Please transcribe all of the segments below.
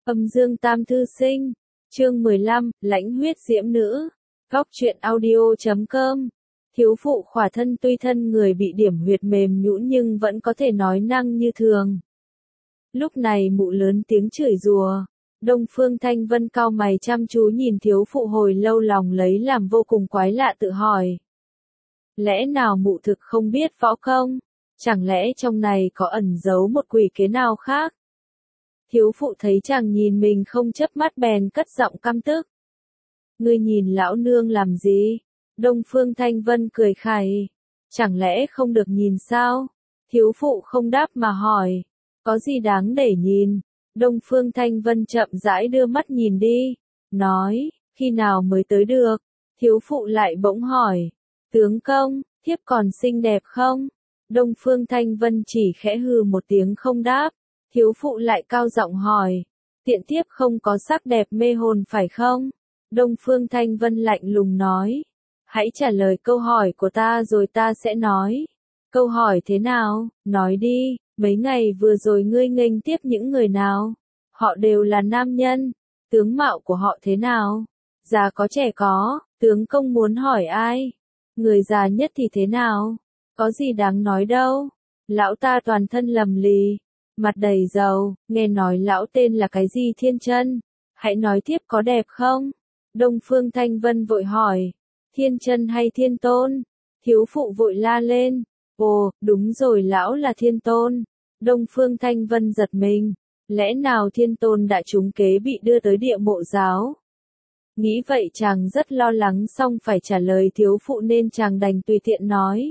Âm dương tam thư sinh. Chương 15, lãnh huyết diễm nữ. Góc truyện audio.com. Thiếu phụ khỏa thân tuy thân người bị điểm huyệt mềm nhũn nhưng vẫn có thể nói năng như thường. Lúc này mụ lớn tiếng chửi rủa. Đông Phương Thanh Vân cau mày chăm chú nhìn thiếu phụ hồi lâu, lòng lấy làm vô cùng quái lạ, tự hỏi. Lẽ nào mụ thực không biết võ công? Chẳng lẽ trong này có ẩn giấu một quỷ kế nào khác? Thiếu phụ thấy chàng nhìn mình không chớp mắt bèn cất giọng căm tức. Ngươi nhìn lão nương làm gì? Đông Phương Thanh Vân cười khẩy. Chẳng lẽ không được nhìn sao? Thiếu phụ không đáp mà hỏi. Có gì đáng để nhìn? Đông Phương Thanh Vân chậm rãi đưa mắt nhìn đi. Nói, khi nào mới tới được? Thiếu phụ lại bỗng hỏi. Tướng công, thiếp còn xinh đẹp không? Đông Phương Thanh Vân chỉ khẽ hừ một tiếng không đáp. Thiếu phụ lại cao giọng hỏi. Tiện thiếp không có sắc đẹp mê hồn phải không? Đông Phương Thanh Vân lạnh lùng nói. Hãy trả lời câu hỏi của ta rồi ta sẽ nói. Câu hỏi thế nào? Nói đi, mấy ngày vừa rồi ngươi nghênh tiếp những người nào? Họ đều là nam nhân. Tướng mạo của họ thế nào? Già có trẻ có, tướng công muốn hỏi ai? Người già nhất thì thế nào? Có gì đáng nói đâu. Lão ta toàn thân lầm lì, mặt đầy dầu, nghe nói lão tên là cái gì Thiên Chân. Hãy nói tiếp có đẹp không? Đông Phương Thanh Vân vội hỏi. Thiên Chân hay Thiên Tôn? Thiếu phụ vội la lên. Ồ, đúng rồi, lão là Thiên Tôn. Đông Phương Thanh Vân giật mình. Lẽ nào Thiên Tôn đã trúng kế bị đưa tới địa mộ giáo? Nghĩ vậy chàng rất lo lắng, xong phải trả lời thiếu phụ nên chàng đành tùy tiện nói.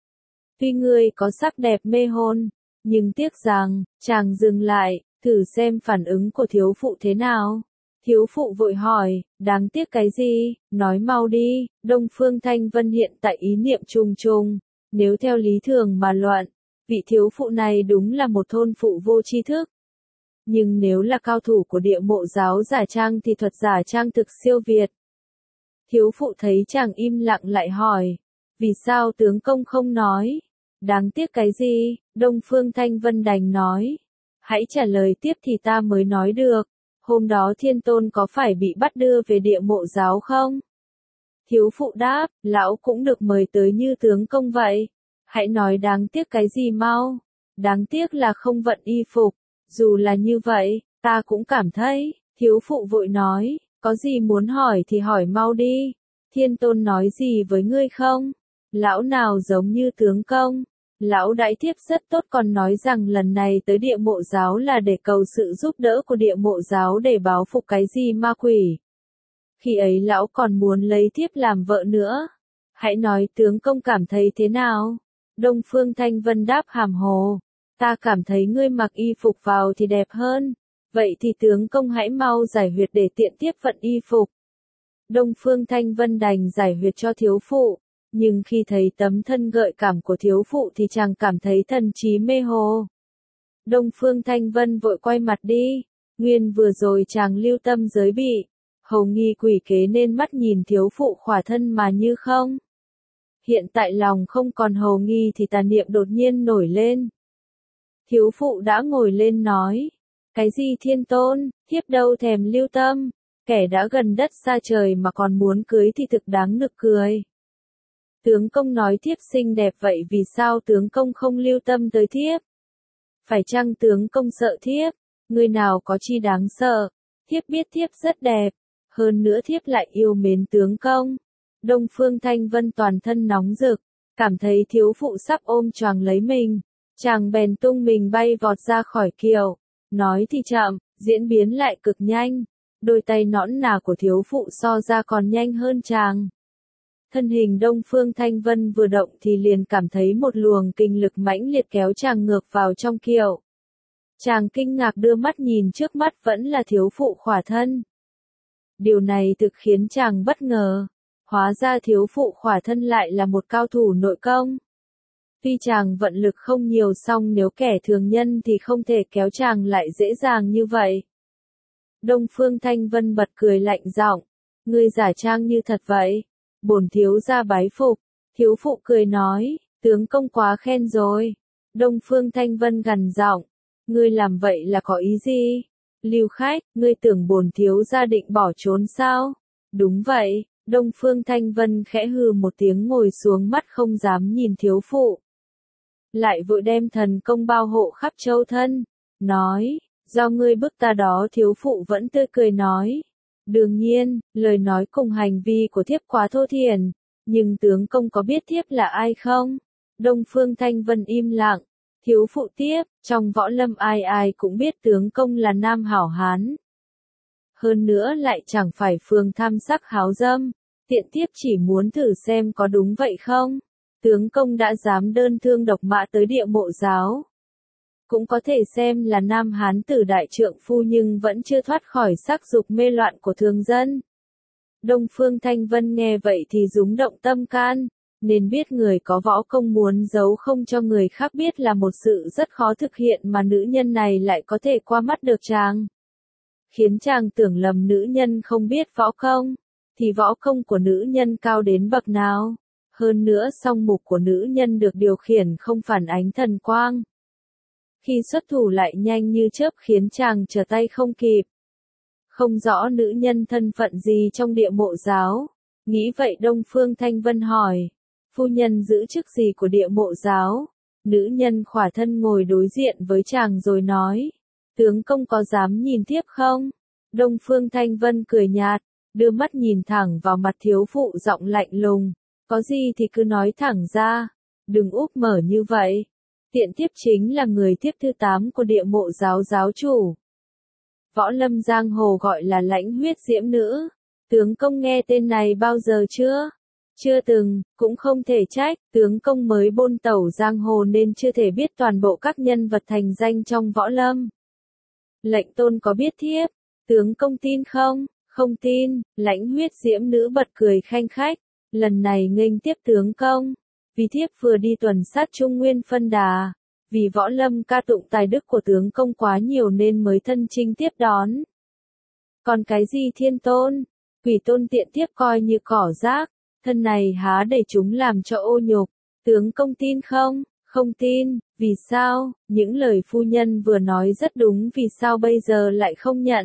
Tuy ngươi có sắc đẹp mê hồn, nhưng tiếc rằng, chàng dừng lại, thử xem phản ứng của thiếu phụ thế nào. Thiếu phụ vội hỏi, đáng tiếc cái gì, nói mau đi. Đông Phương Thanh Vân hiện tại ý niệm trùng trùng, nếu theo lý thường mà luận, vị thiếu phụ này đúng là một thôn phụ vô tri thức. Nhưng nếu là cao thủ của địa mộ giáo giả trang thì thuật giả trang thực siêu việt. Thiếu phụ thấy chàng im lặng lại hỏi, vì sao tướng công không nói? Đáng tiếc cái gì? Đông Phương Thanh Vân đành nói. Hãy trả lời tiếp thì ta mới nói được. Hôm đó Thiên Tôn có phải bị bắt đưa về địa mộ giáo không? Thiếu phụ đáp, lão cũng được mời tới như tướng công vậy. Hãy nói đáng tiếc cái gì mau. Đáng tiếc là không vận y phục. Dù là như vậy, ta cũng cảm thấy. Thiếu phụ vội nói, có gì muốn hỏi thì hỏi mau đi. Thiên Tôn nói gì với ngươi không? Lão nào giống như tướng công? Lão đãi thiếp rất tốt, còn nói rằng lần này tới địa mộ giáo là để cầu sự giúp đỡ của địa mộ giáo để báo phục cái gì ma quỷ. Khi ấy lão còn muốn lấy thiếp làm vợ nữa. Hãy nói tướng công cảm thấy thế nào? Đông Phương Thanh Vân đáp hàm hồ. Ta cảm thấy ngươi mặc y phục vào thì đẹp hơn. Vậy thì tướng công hãy mau giải huyệt để tiện tiếp vận y phục. Đông Phương Thanh Vân đành giải huyệt cho thiếu phụ. Nhưng khi thấy tấm thân gợi cảm của thiếu phụ thì chàng cảm thấy thần trí mê hồ. Đông Phương Thanh Vân vội quay mặt đi. Nguyên vừa rồi chàng lưu tâm giới bị hầu nghi quỷ kế nên mắt nhìn thiếu phụ khỏa thân mà như không. Hiện tại lòng không còn hầu nghi thì tà niệm đột nhiên nổi lên. Thiếu phụ đã ngồi lên nói. Cái gì Thiên Tôn, thiếp đâu thèm lưu tâm. Kẻ đã gần đất xa trời mà còn muốn cưới thì thực đáng nực cười. Tướng công nói thiếp xinh đẹp vậy vì sao tướng công không lưu tâm tới thiếp? Phải chăng tướng công sợ thiếp? Người nào có chi đáng sợ? Thiếp biết thiếp rất đẹp. Hơn nữa thiếp lại yêu mến tướng công. Đông Phương Thanh Vân toàn thân nóng rực. Cảm thấy thiếu phụ sắp ôm choàng lấy mình. Chàng bèn tung mình bay vọt ra khỏi kiệu. Nói thì chậm, diễn biến lại cực nhanh. Đôi tay nõn nà của thiếu phụ so ra còn nhanh hơn chàng. Thân hình Đông Phương Thanh Vân vừa động thì liền cảm thấy một luồng kinh lực mãnh liệt kéo chàng ngược vào trong kiệu. Chàng kinh ngạc đưa mắt nhìn trước mắt vẫn là thiếu phụ khỏa thân. Điều này thực khiến chàng bất ngờ. Hóa ra thiếu phụ khỏa thân lại là một cao thủ nội công. Tuy chàng vận lực không nhiều song nếu kẻ thường nhân thì không thể kéo chàng lại dễ dàng như vậy. Đông Phương Thanh Vân bật cười lạnh giọng. Ngươi giả trang như thật vậy. Bổn thiếu gia bái phục. Thiếu phụ cười nói, tướng công quá khen rồi. Đông Phương Thanh Vân gằn giọng. Ngươi làm vậy là có ý gì? Lưu Khách, ngươi tưởng bổn thiếu gia định bỏ trốn sao? Đúng vậy, Đông Phương Thanh Vân khẽ hừ một tiếng ngồi xuống, mắt không dám nhìn thiếu phụ. Lại vội đem thần công bao hộ khắp châu thân, nói, do ngươi bức ta đó. Thiếu phụ vẫn tươi cười nói, đương nhiên, lời nói cùng hành vi của thiếp quá thô thiển, nhưng tướng công có biết thiếp là ai không? Đông Phương Thanh Vân im lặng, thiếu phụ tiếp, trong võ lâm ai ai cũng biết tướng công là nam hảo hán. Hơn nữa lại chẳng phải phường tham sắc háo dâm, tiện tiếp chỉ muốn thử xem có đúng vậy không? Tướng công đã dám đơn thương độc mã tới Địa Mộ giáo. Cũng có thể xem là nam hán tử đại trượng phu, nhưng vẫn chưa thoát khỏi sắc dục mê loạn của thường dân. Đông Phương Thanh Vân nghe vậy thì rúng động tâm can, nên biết người có võ công muốn giấu không cho người khác biết là một sự rất khó thực hiện, mà nữ nhân này lại có thể qua mắt được chàng. Khiến chàng tưởng lầm nữ nhân không biết võ công, thì võ công của nữ nhân cao đến bậc nào. Hơn nữa song mục của nữ nhân được điều khiển không phản ánh thần quang. Khi xuất thủ lại nhanh như chớp, khiến chàng trở tay không kịp. Không rõ nữ nhân thân phận gì trong Địa Mộ giáo. Nghĩ vậy Đông Phương Thanh Vân hỏi, phu nhân giữ chức gì của Địa Mộ giáo? Nữ nhân khỏa thân ngồi đối diện với chàng rồi nói, tướng công có dám nhìn tiếp không? Đông Phương Thanh Vân cười nhạt, đưa mắt nhìn thẳng vào mặt thiếu phụ, giọng lạnh lùng, có gì thì cứ nói thẳng ra, đừng úp mở như vậy. Tiện tiếp chính là người tiếp thứ 8 của Địa Mộ giáo giáo chủ. Võ lâm giang hồ gọi là Lãnh Huyết Diễm Nữ. Tướng công nghe tên này bao giờ chưa? Chưa từng, cũng không thể trách, tướng công mới bôn tẩu giang hồ nên chưa thể biết toàn bộ các nhân vật thành danh trong võ lâm. Lệnh tôn có biết thiếp? Tướng công tin không? Không tin. Lãnh Huyết Diễm Nữ bật cười khanh khách, lần này nghênh tiếp tướng công. Vì thiếp vừa đi tuần sát Trung Nguyên phân đà, vì võ lâm ca tụng tài đức của tướng công quá nhiều nên mới thân chinh tiếp đón. Còn cái gì thiên tôn, quỷ tôn tiện tiếp coi như cỏ rác, thân này há để chúng làm cho ô nhục. Tướng công tin không? Không tin. Vì sao? Những lời phu nhân vừa nói rất đúng, vì sao bây giờ lại không nhận?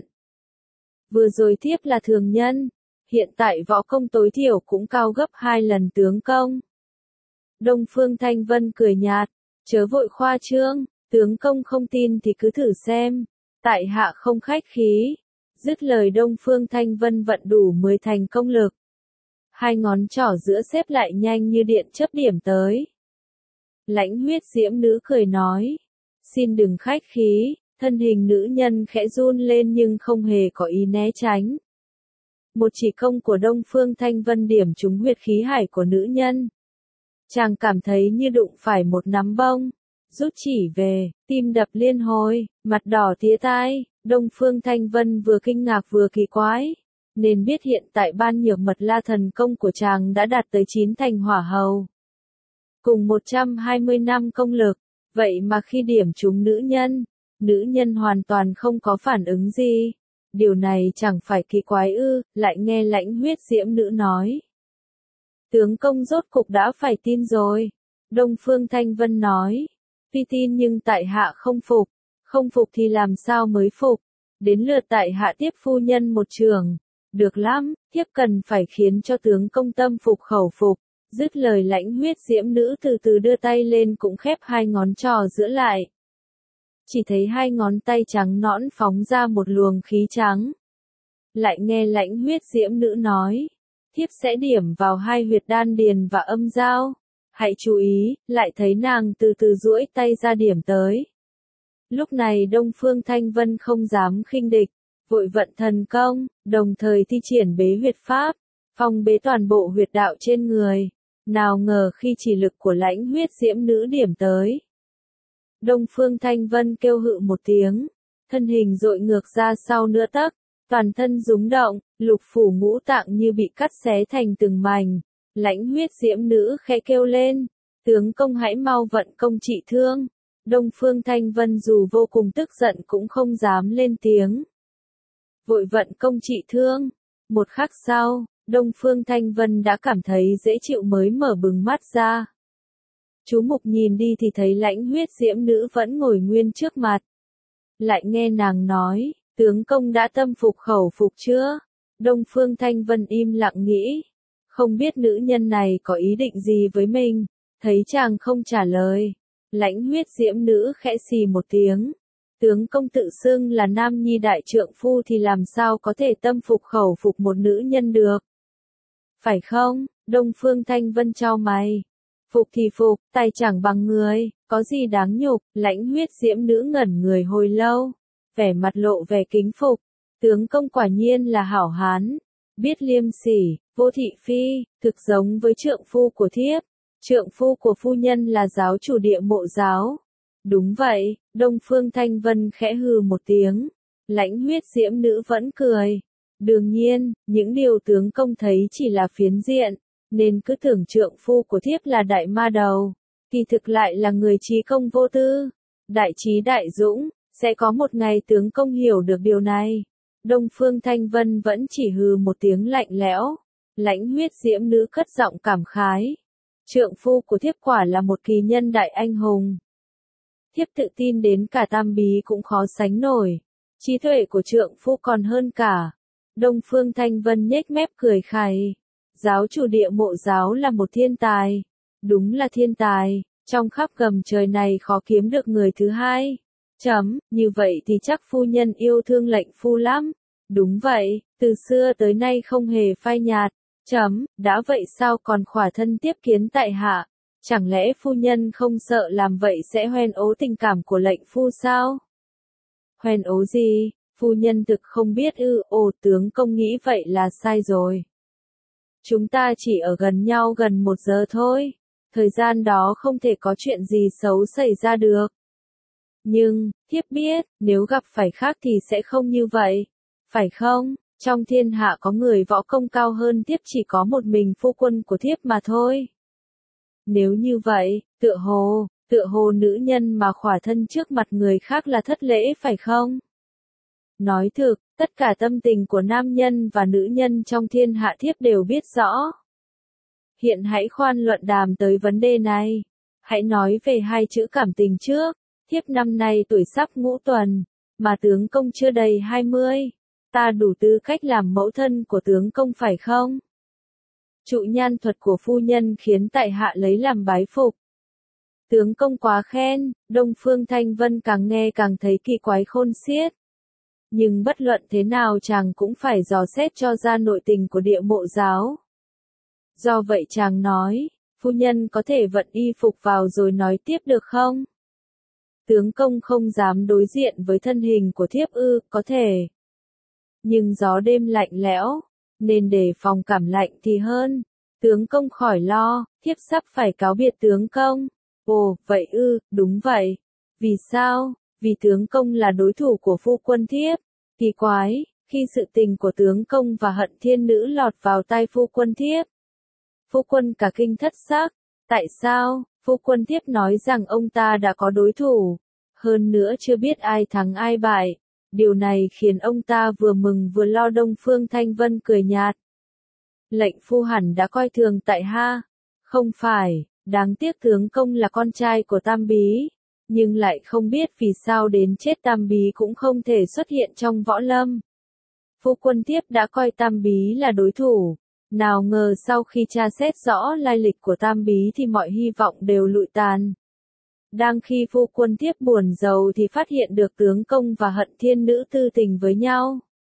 Vừa rồi thiếp là thường nhân, hiện tại võ công tối thiểu cũng cao gấp 2 lần tướng công. Đông Phương Thanh Vân cười nhạt, chớ vội khoa trương, tướng công không tin thì cứ thử xem, tại hạ không khách khí. Dứt lời Đông Phương Thanh Vân vận đủ 10 thành công lực. 2 ngón trỏ giữa xếp lại nhanh như điện chớp điểm tới. Lãnh Huyết Diễm Nữ cười nói, xin đừng khách khí. Thân hình nữ nhân khẽ run lên nhưng không hề có ý né tránh. Một chỉ công của Đông Phương Thanh Vân điểm trúng huyệt khí hải của nữ nhân. Chàng cảm thấy như đụng phải một nắm bông. Rút chỉ về, tim đập liên hồi, mặt đỏ tía tai. Đông Phương Thanh Vân vừa kinh ngạc vừa kỳ quái, nên biết hiện tại ban nhược mật la thần công của chàng đã đạt tới 9 thành hỏa hầu. Cùng 120 năm công lực, vậy mà khi điểm trúng nữ nhân hoàn toàn không có phản ứng gì. Điều này chẳng phải kỳ quái ư? Lại nghe Lãnh Huyết Diễm Nữ nói, tướng công rốt cục đã phải tin rồi. Đông Phương Thanh Vân nói, tuy tin nhưng tại hạ không phục. Không phục thì làm sao mới phục? Đến lượt tại hạ tiếp phu nhân một trường. Được lắm, thiếp cần phải khiến cho tướng công tâm phục khẩu phục. Dứt lời Lãnh Huyết Diễm Nữ từ từ đưa tay lên, cũng khép 2 ngón trỏ giữa lại. Chỉ thấy 2 ngón tay trắng nõn phóng ra một luồng khí trắng. Lại nghe Lãnh Huyết Diễm Nữ nói, thiếp sẽ điểm vào 2 huyệt đan điền và âm giao. Hãy chú ý. Lại thấy nàng từ từ duỗi tay ra điểm tới. Lúc này Đông Phương Thanh Vân không dám khinh địch, vội vận thần công, đồng thời thi triển bế huyệt pháp, phong bế toàn bộ huyệt đạo trên người. Nào ngờ khi chỉ lực của Lãnh Huyết Diễm Nữ điểm tới, Đông Phương Thanh Vân kêu hự một tiếng, thân hình dội ngược ra sau nửa tấc, toàn thân rúng động, lục phủ ngũ tạng như bị cắt xé thành từng mảnh. Lãnh Huyết Diễm Nữ khẽ kêu lên, tướng công hãy mau vận công trị thương. Đông Phương Thanh Vân dù vô cùng tức giận cũng không dám lên tiếng. Vội vận công trị thương. Một khắc sau, Đông Phương Thanh Vân đã cảm thấy dễ chịu mới mở bừng mắt ra. Chú mục nhìn đi thì thấy Lãnh Huyết Diễm Nữ vẫn ngồi nguyên trước mặt. Lại nghe nàng nói, Tướng công đã tâm phục khẩu phục chưa? Đông Phương Thanh Vân im lặng nghĩ. Không biết nữ nhân này có ý định gì với mình. Thấy chàng không trả lời. Lãnh huyết diễm nữ khẽ xì một tiếng. Tướng công tự xưng là nam nhi đại trượng phu thì làm sao có thể tâm phục khẩu phục một nữ nhân được. Phải không? Đông Phương Thanh Vân chau mày. Phục thì phục, tay chẳng bằng người, có gì đáng nhục. Lãnh huyết diễm nữ ngẩn người hồi lâu. Vẻ mặt lộ vẻ kính phục. Tướng công quả nhiên là hảo hán. Biết liêm sỉ, vô thị phi, thực giống với trượng phu của thiếp. Trượng phu của phu nhân là giáo chủ địa mộ giáo. Đúng vậy, Đông Phương Thanh Vân khẽ hừ một tiếng. Lãnh huyết diễm nữ vẫn cười. Đương nhiên, những điều tướng công thấy chỉ là phiến diện, nên cứ tưởng trượng phu của thiếp là đại ma đầu. Kỳ thực lại là người trí công vô tư, đại trí đại dũng, sẽ có một ngày tướng công hiểu được điều này. Đông Phương Thanh Vân vẫn chỉ hừ một tiếng lạnh lẽo. Lãnh huyết diễm nữ cất giọng cảm khái. Trượng phu của thiếp quả là một kỳ nhân đại anh hùng. Thiếp tự tin đến cả Tam Bí cũng khó sánh nổi. Trí tuệ của trượng phu còn hơn cả. Đông Phương Thanh Vân nhếch mép cười khẩy. Giáo chủ địa mộ giáo là một thiên tài. Đúng là thiên tài, trong khắp gầm trời này khó kiếm được người thứ hai. Như vậy thì chắc phu nhân yêu thương lệnh phu lắm. Đúng vậy, từ xưa tới nay không hề phai nhạt. Đã vậy sao còn khỏa thân tiếp kiến tại hạ? Chẳng lẽ phu nhân không sợ làm vậy sẽ hoen ố tình cảm của lệnh phu sao? Hoen ố gì? Phu nhân thực không biết ư? Ồ, tướng công nghĩ vậy là sai rồi. Chúng ta chỉ ở gần nhau gần 1 giờ thôi. Thời gian đó không thể có chuyện gì xấu xảy ra được. Nhưng, thiếp biết, nếu gặp phải khác thì sẽ không như vậy. Phải không? Trong thiên hạ có người võ công cao hơn thiếp chỉ có một mình phu quân của thiếp mà thôi. Nếu như vậy, tựa hồ nữ nhân mà khỏa thân trước mặt người khác là thất lễ phải không? Nói thực, tất cả tâm tình của nam nhân và nữ nhân trong thiên hạ thiếp đều biết rõ. Hiện hãy khoan luận đàm tới vấn đề này. Hãy nói về 2 chữ cảm tình trước. Thiếp năm nay tuổi sắp ngũ tuần, mà tướng công chưa đầy 20. Ta đủ tư cách làm mẫu thân của tướng công phải không? Trụ nhan thuật của phu nhân khiến tại hạ lấy làm bái phục. Tướng công quá khen, Đông Phương Thanh Vân càng nghe càng thấy kỳ quái khôn xiết. Nhưng bất luận thế nào chàng cũng phải dò xét cho ra nội tình của địa mộ giáo. Do vậy chàng nói, phu nhân có thể vận y phục vào rồi nói tiếp được không? Tướng công không dám đối diện với thân hình của thiếp ư? Có thể. Nhưng gió đêm lạnh lẽo, nên đề phòng cảm lạnh thì hơn. Tướng công khỏi lo, thiếp sắp phải cáo biệt tướng công. Ồ, vậy ư? Đúng vậy. Vì sao? Vì tướng công là đối thủ của phu quân thiếp. Kỳ quái, khi sự tình của tướng công và hận thiên nữ lọt vào tai phu quân thiếp. Phu quân cả kinh thất sắc. Tại sao? Phu quân thiếp nói rằng ông ta đã có đối thủ. Hơn nữa chưa biết ai thắng ai bại. Điều này khiến ông ta vừa mừng vừa lo. Đông Phương Thanh Vân cười nhạt. Lệnh phu hẳn đã coi thường tại ha. Không phải, đáng tiếc tướng công là con trai của Tam Bí. Nhưng lại không biết vì sao đến chết Tam Bí cũng không thể xuất hiện trong võ lâm. Phu quân thiếp đã coi Tam Bí là đối thủ. Nào ngờ sau khi tra xét rõ lai lịch của Tam Bí thì mọi hy vọng đều lụi tàn. Đang khi phu quân thiếp buồn rầu thì phát hiện được tướng công và hận thiên nữ tư tình với nhau.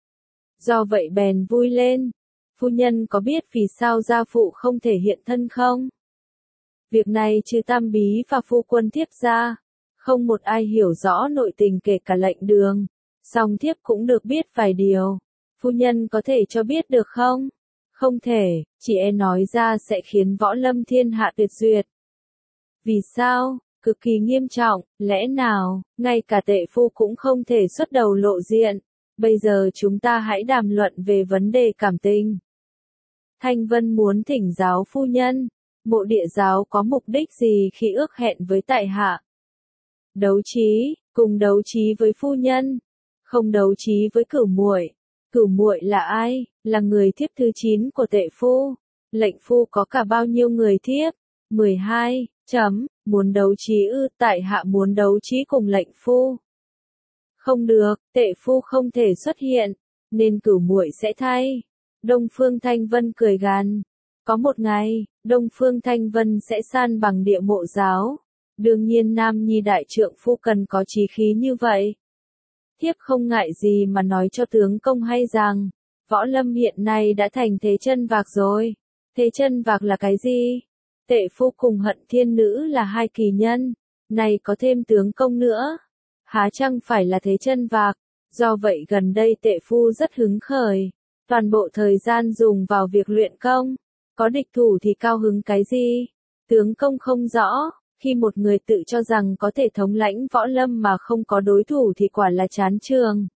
Do vậy bèn vui lên. Phu nhân có biết vì sao gia phụ không thể hiện thân không? Việc này trừ Tam Bí và phu quân thiếp ra, không một ai hiểu rõ nội tình kể cả lệnh đường. Song thiếp cũng được biết vài điều. Phu nhân có thể cho biết được không? Không thể, chị e nói ra sẽ khiến võ lâm thiên hạ tuyệt duyệt. Vì sao? Cực kỳ nghiêm trọng, lẽ nào, ngay cả tệ phu cũng không thể xuất đầu lộ diện. Bây giờ chúng ta hãy đàm luận về vấn đề cảm tình. Thanh Vân muốn thỉnh giáo phu nhân, mộ địa giáo có mục đích gì khi ước hẹn với tại hạ? Đấu trí, cùng đấu trí với phu nhân, không đấu trí với cửu muội. Cửu muội là ai? Là người thiếp thứ 9 của tệ phu. Lệnh phu có cả bao nhiêu người thiếp? 12. Muốn đấu trí ư? Tại hạ muốn đấu trí cùng lệnh phu. Không được, tệ phu không thể xuất hiện, nên cửu muội sẽ thay. Đông Phương Thanh Vân cười gằn. Có một ngày, Đông Phương Thanh Vân sẽ san bằng địa mộ giáo. Đương nhiên nam nhi đại trượng phu cần có chí khí như vậy. Thiếp không ngại gì mà nói cho tướng công hay rằng, Võ Lâm hiện nay đã thành thế chân vạc rồi. Thế chân vạc là cái gì? Tệ phu cùng Hận Thiên Nữ là hai kỳ nhân, này có thêm tướng công nữa. Há chăng phải là thế chân vạc? Do vậy gần đây tệ phu rất hứng khởi. Toàn bộ thời gian dùng vào việc luyện công. Có địch thủ thì cao hứng cái gì? Tướng công không rõ, khi một người tự cho rằng có thể thống lãnh võ lâm mà không có đối thủ thì quả là chán trường.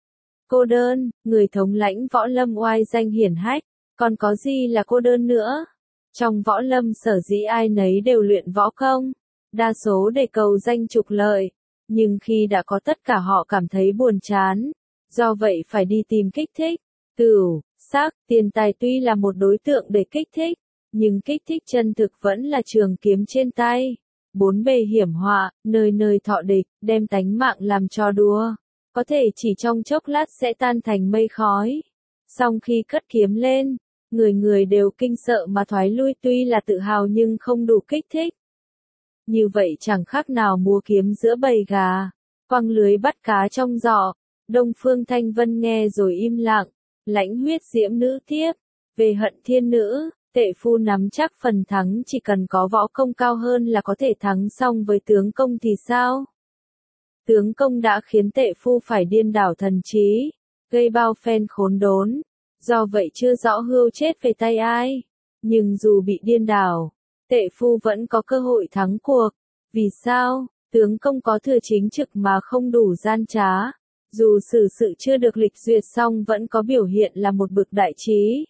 Cô đơn, người thống lãnh võ lâm oai danh hiển hách, còn có gì là cô đơn nữa? Trong võ lâm sở dĩ ai nấy đều luyện võ công, đa số để cầu danh trục lợi, nhưng khi đã có tất cả họ cảm thấy buồn chán, do vậy phải đi tìm kích thích. Tửu, sắc, tiền tài tuy là một đối tượng để kích thích, nhưng kích thích chân thực vẫn là trường kiếm trên tay. Bốn bề hiểm họa, nơi nơi thọ địch, đem tánh mạng làm trò đùa. Có thể chỉ trong chốc lát sẽ tan thành mây khói. Song khi cất kiếm lên, người người đều kinh sợ mà thoái lui, tuy là tự hào nhưng không đủ kích thích. Như vậy chẳng khác nào múa kiếm giữa bầy gà, quăng lưới bắt cá trong giỏ. Đông Phương Thanh Vân nghe rồi im lặng. Lãnh huyết diễm nữ tiếp. Về Hận Thiên Nữ, tệ phu nắm chắc phần thắng, chỉ cần có võ công cao hơn là có thể thắng xong với tướng công thì sao? Tướng công đã khiến tệ phu phải điên đảo thần trí, gây bao phen khốn đốn. Do vậy chưa rõ hươu chết về tay ai. Nhưng dù bị điên đảo, tệ phu vẫn có cơ hội thắng cuộc. Vì sao? Tướng công có thừa chính trực mà không đủ gian trá. Dù xử sự chưa được lịch duyệt xong vẫn có biểu hiện là một bực đại trí.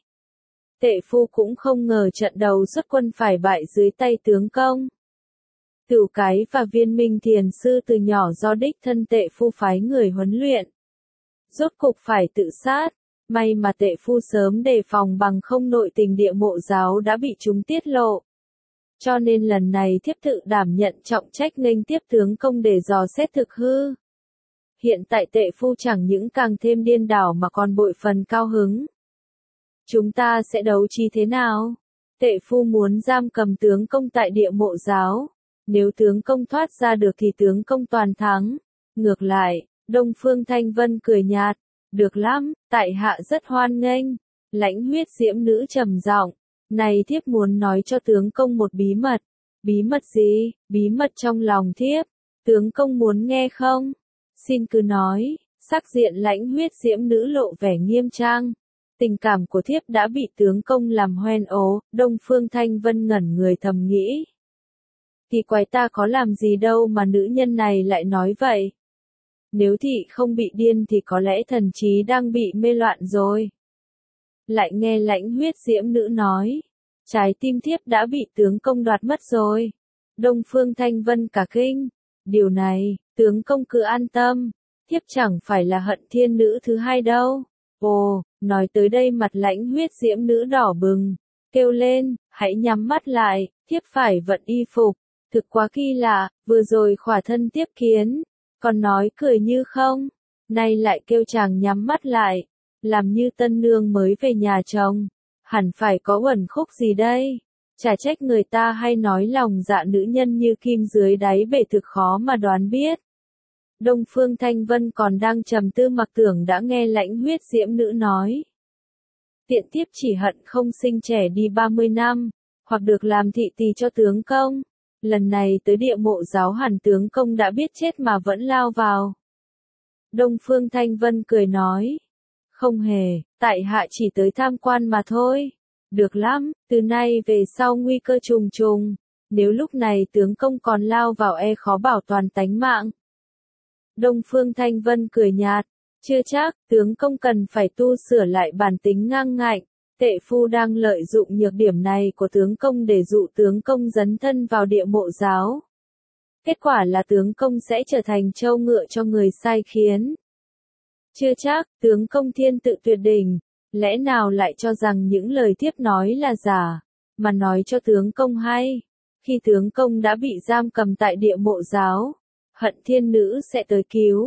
Tệ phu cũng không ngờ trận đầu xuất quân phải bại dưới tay tướng công. Tửu Cái và Viên Minh Thiền Sư từ nhỏ do đích thân tệ phu phái người huấn luyện. Rốt cục phải tự sát. May mà tệ phu sớm đề phòng, bằng không nội tình địa mộ giáo đã bị chúng tiết lộ. Cho nên lần này thiếp tự đảm nhận trọng trách nghênh tiếp tướng công để dò xét thực hư. Hiện tại tệ phu chẳng những càng thêm điên đảo mà còn bội phần cao hứng. Chúng ta sẽ đấu trí thế nào? Tệ phu muốn giam cầm tướng công tại địa mộ giáo. Nếu tướng công thoát ra được thì tướng công toàn thắng. Ngược lại, Đông Phương Thanh Vân cười nhạt. Được lắm, tại hạ rất hoan nghênh. Lãnh huyết diễm nữ trầm giọng. Này thiếp muốn nói cho tướng công một bí mật. Bí mật gì? Bí mật trong lòng thiếp. Tướng công muốn nghe không? Xin cứ nói. Sắc diện lãnh huyết diễm nữ lộ vẻ nghiêm trang. Tình cảm của thiếp đã bị tướng công làm hoen ố. Đông Phương Thanh Vân ngẩn người thầm nghĩ. Thì quái ta có làm gì đâu mà nữ nhân này lại nói vậy. Nếu thị không bị điên thì có lẽ thần trí đang bị mê loạn rồi. Lại nghe lãnh huyết diễm nữ nói. Trái tim thiếp đã bị tướng công đoạt mất rồi. Đông Phương Thanh Vân cả kinh. Điều này, tướng công cứ an tâm. Thiếp chẳng phải là Hận Thiên Nữ thứ hai đâu. Ồ, nói tới đây mặt lãnh huyết diễm nữ đỏ bừng. Kêu lên, hãy nhắm mắt lại, thiếp phải vận y phục. Thực quá kỳ lạ, vừa rồi khỏa thân tiếp kiến. Còn nói cười như không. Nay lại kêu chàng nhắm mắt lại. Làm như tân nương mới về nhà chồng. Hẳn phải có uẩn khúc gì đây? Chả trách người ta hay nói lòng dạ nữ nhân như kim dưới đáy bể, thực khó mà đoán biết. Đông Phương Thanh Vân còn đang trầm tư mặc tưởng đã nghe lãnh huyết diễm nữ nói. Tiện tiếp chỉ hận không sinh trẻ đi 30 năm, hoặc được làm thị tỳ cho tướng công. Lần này tới địa mộ giáo hẳn tướng công đã biết chết mà vẫn lao vào. Đông Phương Thanh Vân cười nói. Không hề, tại hạ chỉ tới tham quan mà thôi. Được lắm, từ nay về sau nguy cơ trùng trùng. Nếu lúc này tướng công còn lao vào e khó bảo toàn tánh mạng. Đông Phương Thanh Vân cười nhạt. Chưa chắc, tướng công cần phải tu sửa lại bản tính ngang ngạnh. Tệ phu đang lợi dụng nhược điểm này của tướng công để dụ tướng công dấn thân vào địa mộ giáo. Kết quả là tướng công sẽ trở thành trâu ngựa cho người sai khiến. Chưa chắc, tướng công thiên tự tuyệt đỉnh. Lẽ nào lại cho rằng những lời thiếp nói là giả, mà nói cho tướng công hay. Khi tướng công đã bị giam cầm tại địa mộ giáo, Hận Thiên Nữ sẽ tới cứu.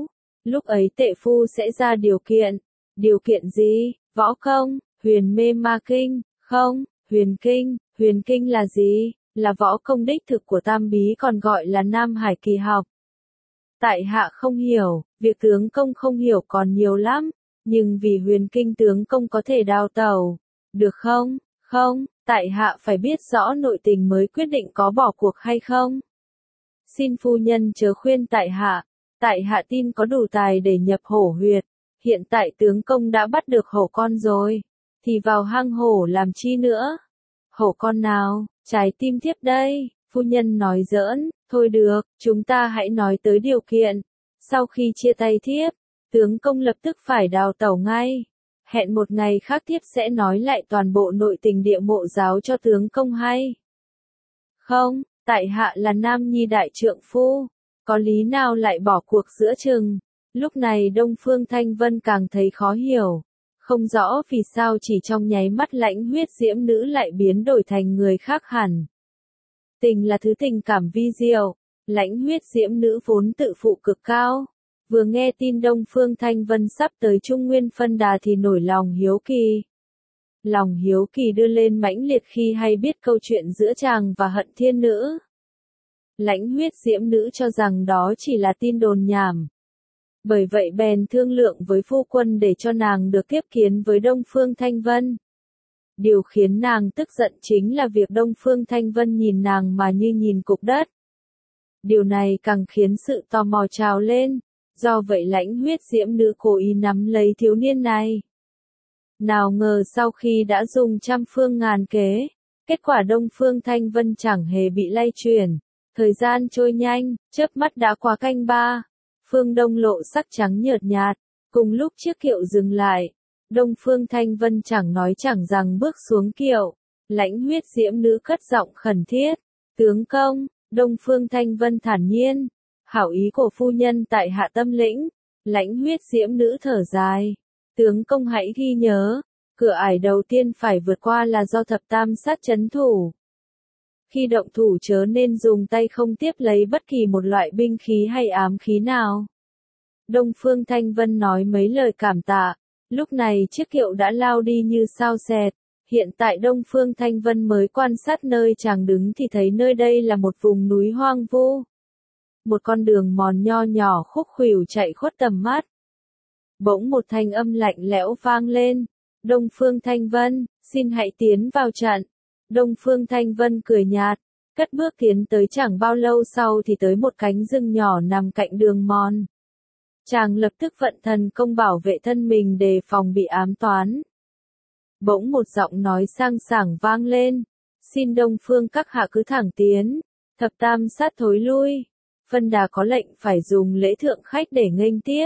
Lúc ấy tệ phu sẽ ra điều kiện. Điều kiện gì? Võ công, huyền mê ma kinh, không, huyền kinh là gì? Là võ công đích thực của Tam Bí còn gọi là Nam Hải kỳ học. Tại hạ không hiểu, việc tướng công không hiểu còn nhiều lắm, nhưng vì huyền kinh tướng công có thể đào tẩu. Được không? Không, tại hạ phải biết rõ nội tình mới quyết định có bỏ cuộc hay không. Xin phu nhân chớ khuyên tại hạ tin có đủ tài để nhập hổ huyệt. Hiện tại tướng công đã bắt được hổ con rồi, thì vào hang hổ làm chi nữa? Hổ con nào? Trái tim thiếp đây. Phu nhân nói giỡn, thôi được, chúng ta hãy nói tới điều kiện. Sau khi chia tay thiếp, tướng công lập tức phải đào tẩu ngay. Hẹn một ngày khác thiếp sẽ nói lại toàn bộ nội tình Địa Mộ giáo cho tướng công hay. Không, tại hạ là nam nhi đại trượng phu, có lý nào lại bỏ cuộc giữa chừng? Lúc này Đông Phương Thanh Vân càng thấy khó hiểu, không rõ vì sao chỉ trong nháy mắt Lãnh Huyết Diễm Nữ lại biến đổi thành người khác hẳn. Tình là thứ tình cảm vi diệu, Lãnh Huyết Diễm Nữ vốn tự phụ cực cao, vừa nghe tin Đông Phương Thanh Vân sắp tới Trung Nguyên phân đà thì nổi lòng hiếu kỳ. Lòng hiếu kỳ đưa lên mãnh liệt khi hay biết câu chuyện giữa chàng và Hận Thiên Nữ. Lãnh Huyết Diễm Nữ cho rằng đó chỉ là tin đồn nhảm. Bởi vậy bèn thương lượng với phu quân để cho nàng được tiếp kiến với Đông Phương Thanh Vân. Điều khiến nàng tức giận chính là việc Đông Phương Thanh Vân nhìn nàng mà như nhìn cục đất. Điều này càng khiến sự tò mò trào lên, do vậy Lãnh Huyết Diễm Nữ cố ý nắm lấy thiếu niên này. Nào ngờ sau khi đã dùng trăm phương ngàn kế, kết quả Đông Phương Thanh Vân chẳng hề bị lay chuyển. Thời gian trôi nhanh, chớp mắt đã qua canh ba. Phương Đông lộ sắc trắng nhợt nhạt, cùng lúc chiếc kiệu dừng lại. Đông Phương Thanh Vân chẳng nói chẳng rằng bước xuống kiệu. Lãnh Huyết Diễm Nữ cất giọng khẩn thiết. Tướng công, Đông Phương Thanh Vân thản nhiên. Hảo ý của phu nhân tại hạ tâm lĩnh. Lãnh Huyết Diễm Nữ thở dài. Tướng công hãy ghi nhớ, cửa ải đầu tiên phải vượt qua là do thập tam sát trấn thủ. Khi động thủ chớ nên dùng tay không tiếp lấy bất kỳ một loại binh khí hay ám khí nào. Đông Phương Thanh Vân nói mấy lời cảm tạ, lúc này chiếc kiệu đã lao đi như sao xẹt. Hiện tại Đông Phương Thanh Vân mới quan sát nơi chàng đứng thì thấy nơi đây là một vùng núi hoang vu. Một con đường mòn nho nhỏ khúc khuỷu chạy khuất tầm mắt. Bỗng một thanh âm lạnh lẽo vang lên. Đông Phương Thanh Vân, xin hãy tiến vào trận. Đông Phương Thanh Vân cười nhạt, cất bước tiến tới chẳng bao lâu sau thì tới một cánh rừng nhỏ nằm cạnh đường mòn. Chàng lập tức vận thần công bảo vệ thân mình đề phòng bị ám toán. Bỗng một giọng nói sang sảng vang lên, xin Đông Phương các hạ cứ thẳng tiến, thập tam sát thối lui, phân đà có lệnh phải dùng lễ thượng khách để nghênh tiếp.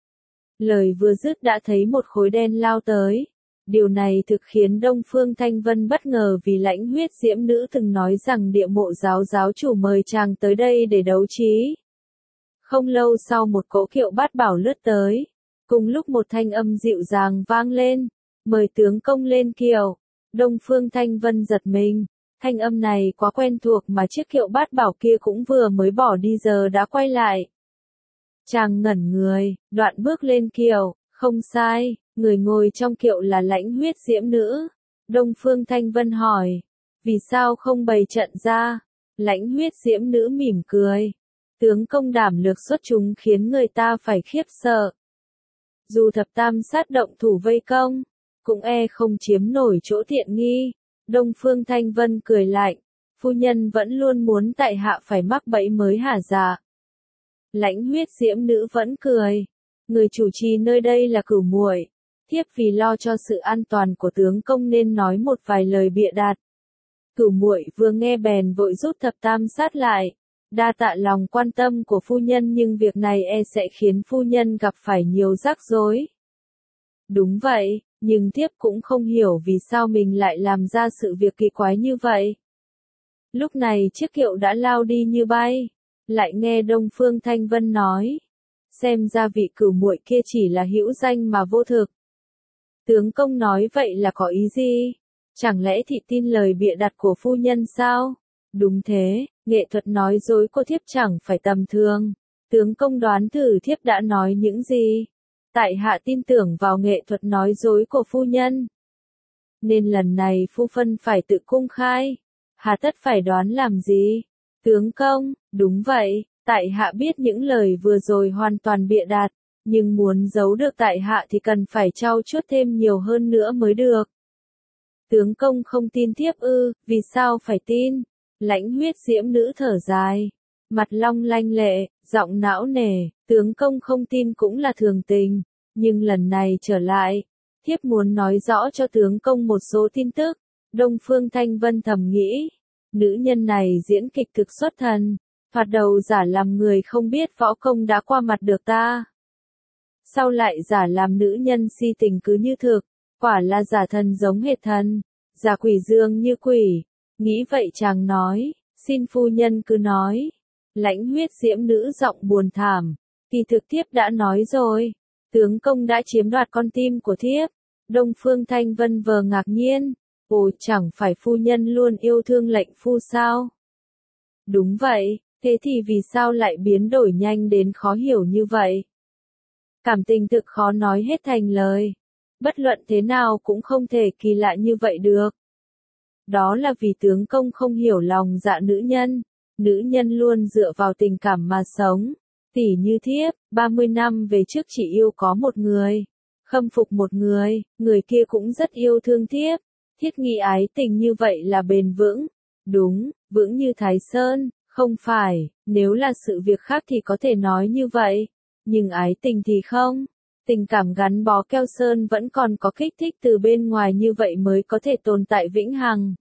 Lời vừa dứt đã thấy một khối đen lao tới. Điều này thực khiến Đông Phương Thanh Vân bất ngờ vì Lãnh Huyết Diễm Nữ từng nói rằng Địa Mộ giáo giáo chủ mời chàng tới đây để đấu trí. Không lâu sau một cỗ kiệu bát bảo lướt tới. Cùng lúc một thanh âm dịu dàng vang lên. Mời tướng công lên kiệu. Đông Phương Thanh Vân giật mình. Thanh âm này quá quen thuộc mà chiếc kiệu bát bảo kia cũng vừa mới bỏ đi giờ đã quay lại. Chàng ngẩn người, đoạn bước lên kiệu, không sai, người ngồi trong kiệu là Lãnh Huyết Diễm Nữ. Đông Phương Thanh Vân hỏi, vì sao không bày trận ra? Lãnh Huyết Diễm Nữ mỉm cười, tướng công đảm lược xuất chúng khiến người ta phải khiếp sợ. Dù thập tam sát động thủ vây công, cũng không chiếm nổi chỗ thiện nghi. Đông Phương Thanh Vân cười lạnh, phu nhân vẫn luôn muốn tại hạ phải mắc bẫy mới hả dạ. Lãnh Huyết Diễm Nữ vẫn cười, người chủ trì nơi đây là Cửu muội, thiếp vì lo cho sự an toàn của tướng công nên nói một vài lời bịa đặt. Cửu muội vừa nghe bèn vội rút thập tam sát lại, đa tạ lòng quan tâm của phu nhân nhưng việc này sẽ khiến phu nhân gặp phải nhiều rắc rối. Đúng vậy, nhưng thiếp cũng không hiểu vì sao mình lại làm ra sự việc kỳ quái như vậy. Lúc này chiếc kiệu đã lao đi như bay, lại nghe Đông Phương Thanh Vân nói, xem ra vị Cửu muội kia chỉ là hữu danh mà vô thực. Tướng công nói vậy là có ý gì? Chẳng lẽ thị tin lời bịa đặt của phu nhân sao? Đúng thế, nghệ thuật nói dối của thiếp chẳng phải tầm thường. Tướng công đoán thử thiếp đã nói những gì. Tại hạ tin tưởng vào nghệ thuật nói dối của phu nhân. Nên lần này phu phân phải tự cung khai. Hà tất phải đoán làm gì? Tướng công, đúng vậy, tại hạ biết những lời vừa rồi hoàn toàn bịa đặt, nhưng muốn giấu được tại hạ thì cần phải trau chuốt thêm nhiều hơn nữa mới được. Tướng công không tin thiếp ư, vì sao phải tin? Lãnh huyết diễm nữ thở dài, mặt long lanh lệ, giọng não nề, tướng công không tin cũng là thường tình, nhưng lần này trở lại, thiếp muốn nói rõ cho tướng công một số tin tức. Đông Phương Thanh Vân thầm nghĩ, nữ nhân này diễn kịch thực xuất thần, thoạt đầu giả làm người không biết võ công đã qua mặt được ta. Sau lại giả làm nữ nhân si tình cứ như thực, quả là giả thần giống hệt thần, giả quỷ dương như quỷ. Nghĩ vậy chàng nói, xin phu nhân cứ nói. Lãnh huyết diễm nữ giọng buồn thảm, kỳ thực thiếp đã nói rồi, tướng công đã chiếm đoạt con tim của thiếp. Đông Phương Thanh Vân vờ ngạc nhiên, ồ chẳng phải phu nhân luôn yêu thương lệnh phu sao? Đúng vậy, thế thì vì sao lại biến đổi nhanh đến khó hiểu như vậy? Cảm tình thực khó nói hết thành lời. Bất luận thế nào cũng không thể kỳ lạ như vậy được. Đó là vì tướng công không hiểu lòng dạ nữ nhân. Nữ nhân luôn dựa vào tình cảm mà sống. Tỉ như thiếp, 30 năm về trước chỉ yêu có một người. Khâm phục một người, người kia cũng rất yêu thương thiếp. Thiết nghĩ ái tình như vậy là bền vững. Đúng, vững như Thái Sơn, không phải, nếu là sự việc khác thì có thể nói như vậy. Nhưng ái tình thì không. Tình cảm gắn bó keo sơn vẫn còn có kích thích từ bên ngoài như vậy mới có thể tồn tại vĩnh hằng.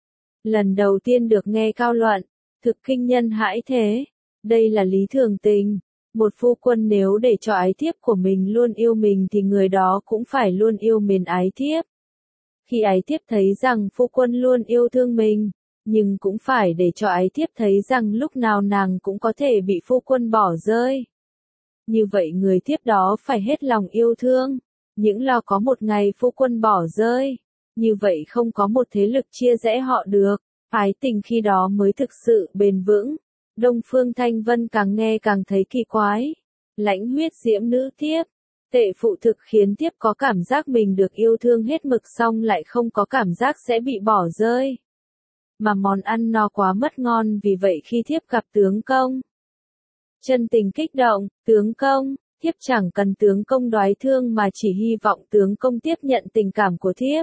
Lần đầu tiên được nghe cao luận, thực kinh nhân hãi thế. Đây là lý thường tình. Một phu quân nếu để cho ái thiếp của mình luôn yêu mình thì người đó cũng phải luôn yêu mến ái thiếp. Khi ái thiếp thấy rằng phu quân luôn yêu thương mình, nhưng cũng phải để cho ái thiếp thấy rằng lúc nào nàng cũng có thể bị phu quân bỏ rơi. Như vậy người thiếp đó phải hết lòng yêu thương, những lo có một ngày phu quân bỏ rơi. Như vậy không có một thế lực chia rẽ họ được, ái tình khi đó mới thực sự bền vững. Đông Phương Thanh Vân càng nghe càng thấy kỳ quái. Lãnh huyết diễm nữ thiếp, tệ phụ thực khiến thiếp có cảm giác mình được yêu thương hết mực xong lại không có cảm giác sẽ bị bỏ rơi. Mà món ăn no quá mất ngon vì vậy khi thiếp gặp tướng công. Chân tình kích động, tướng công, thiếp chẳng cần tướng công đoái thương mà chỉ hy vọng tướng công tiếp nhận tình cảm của thiếp.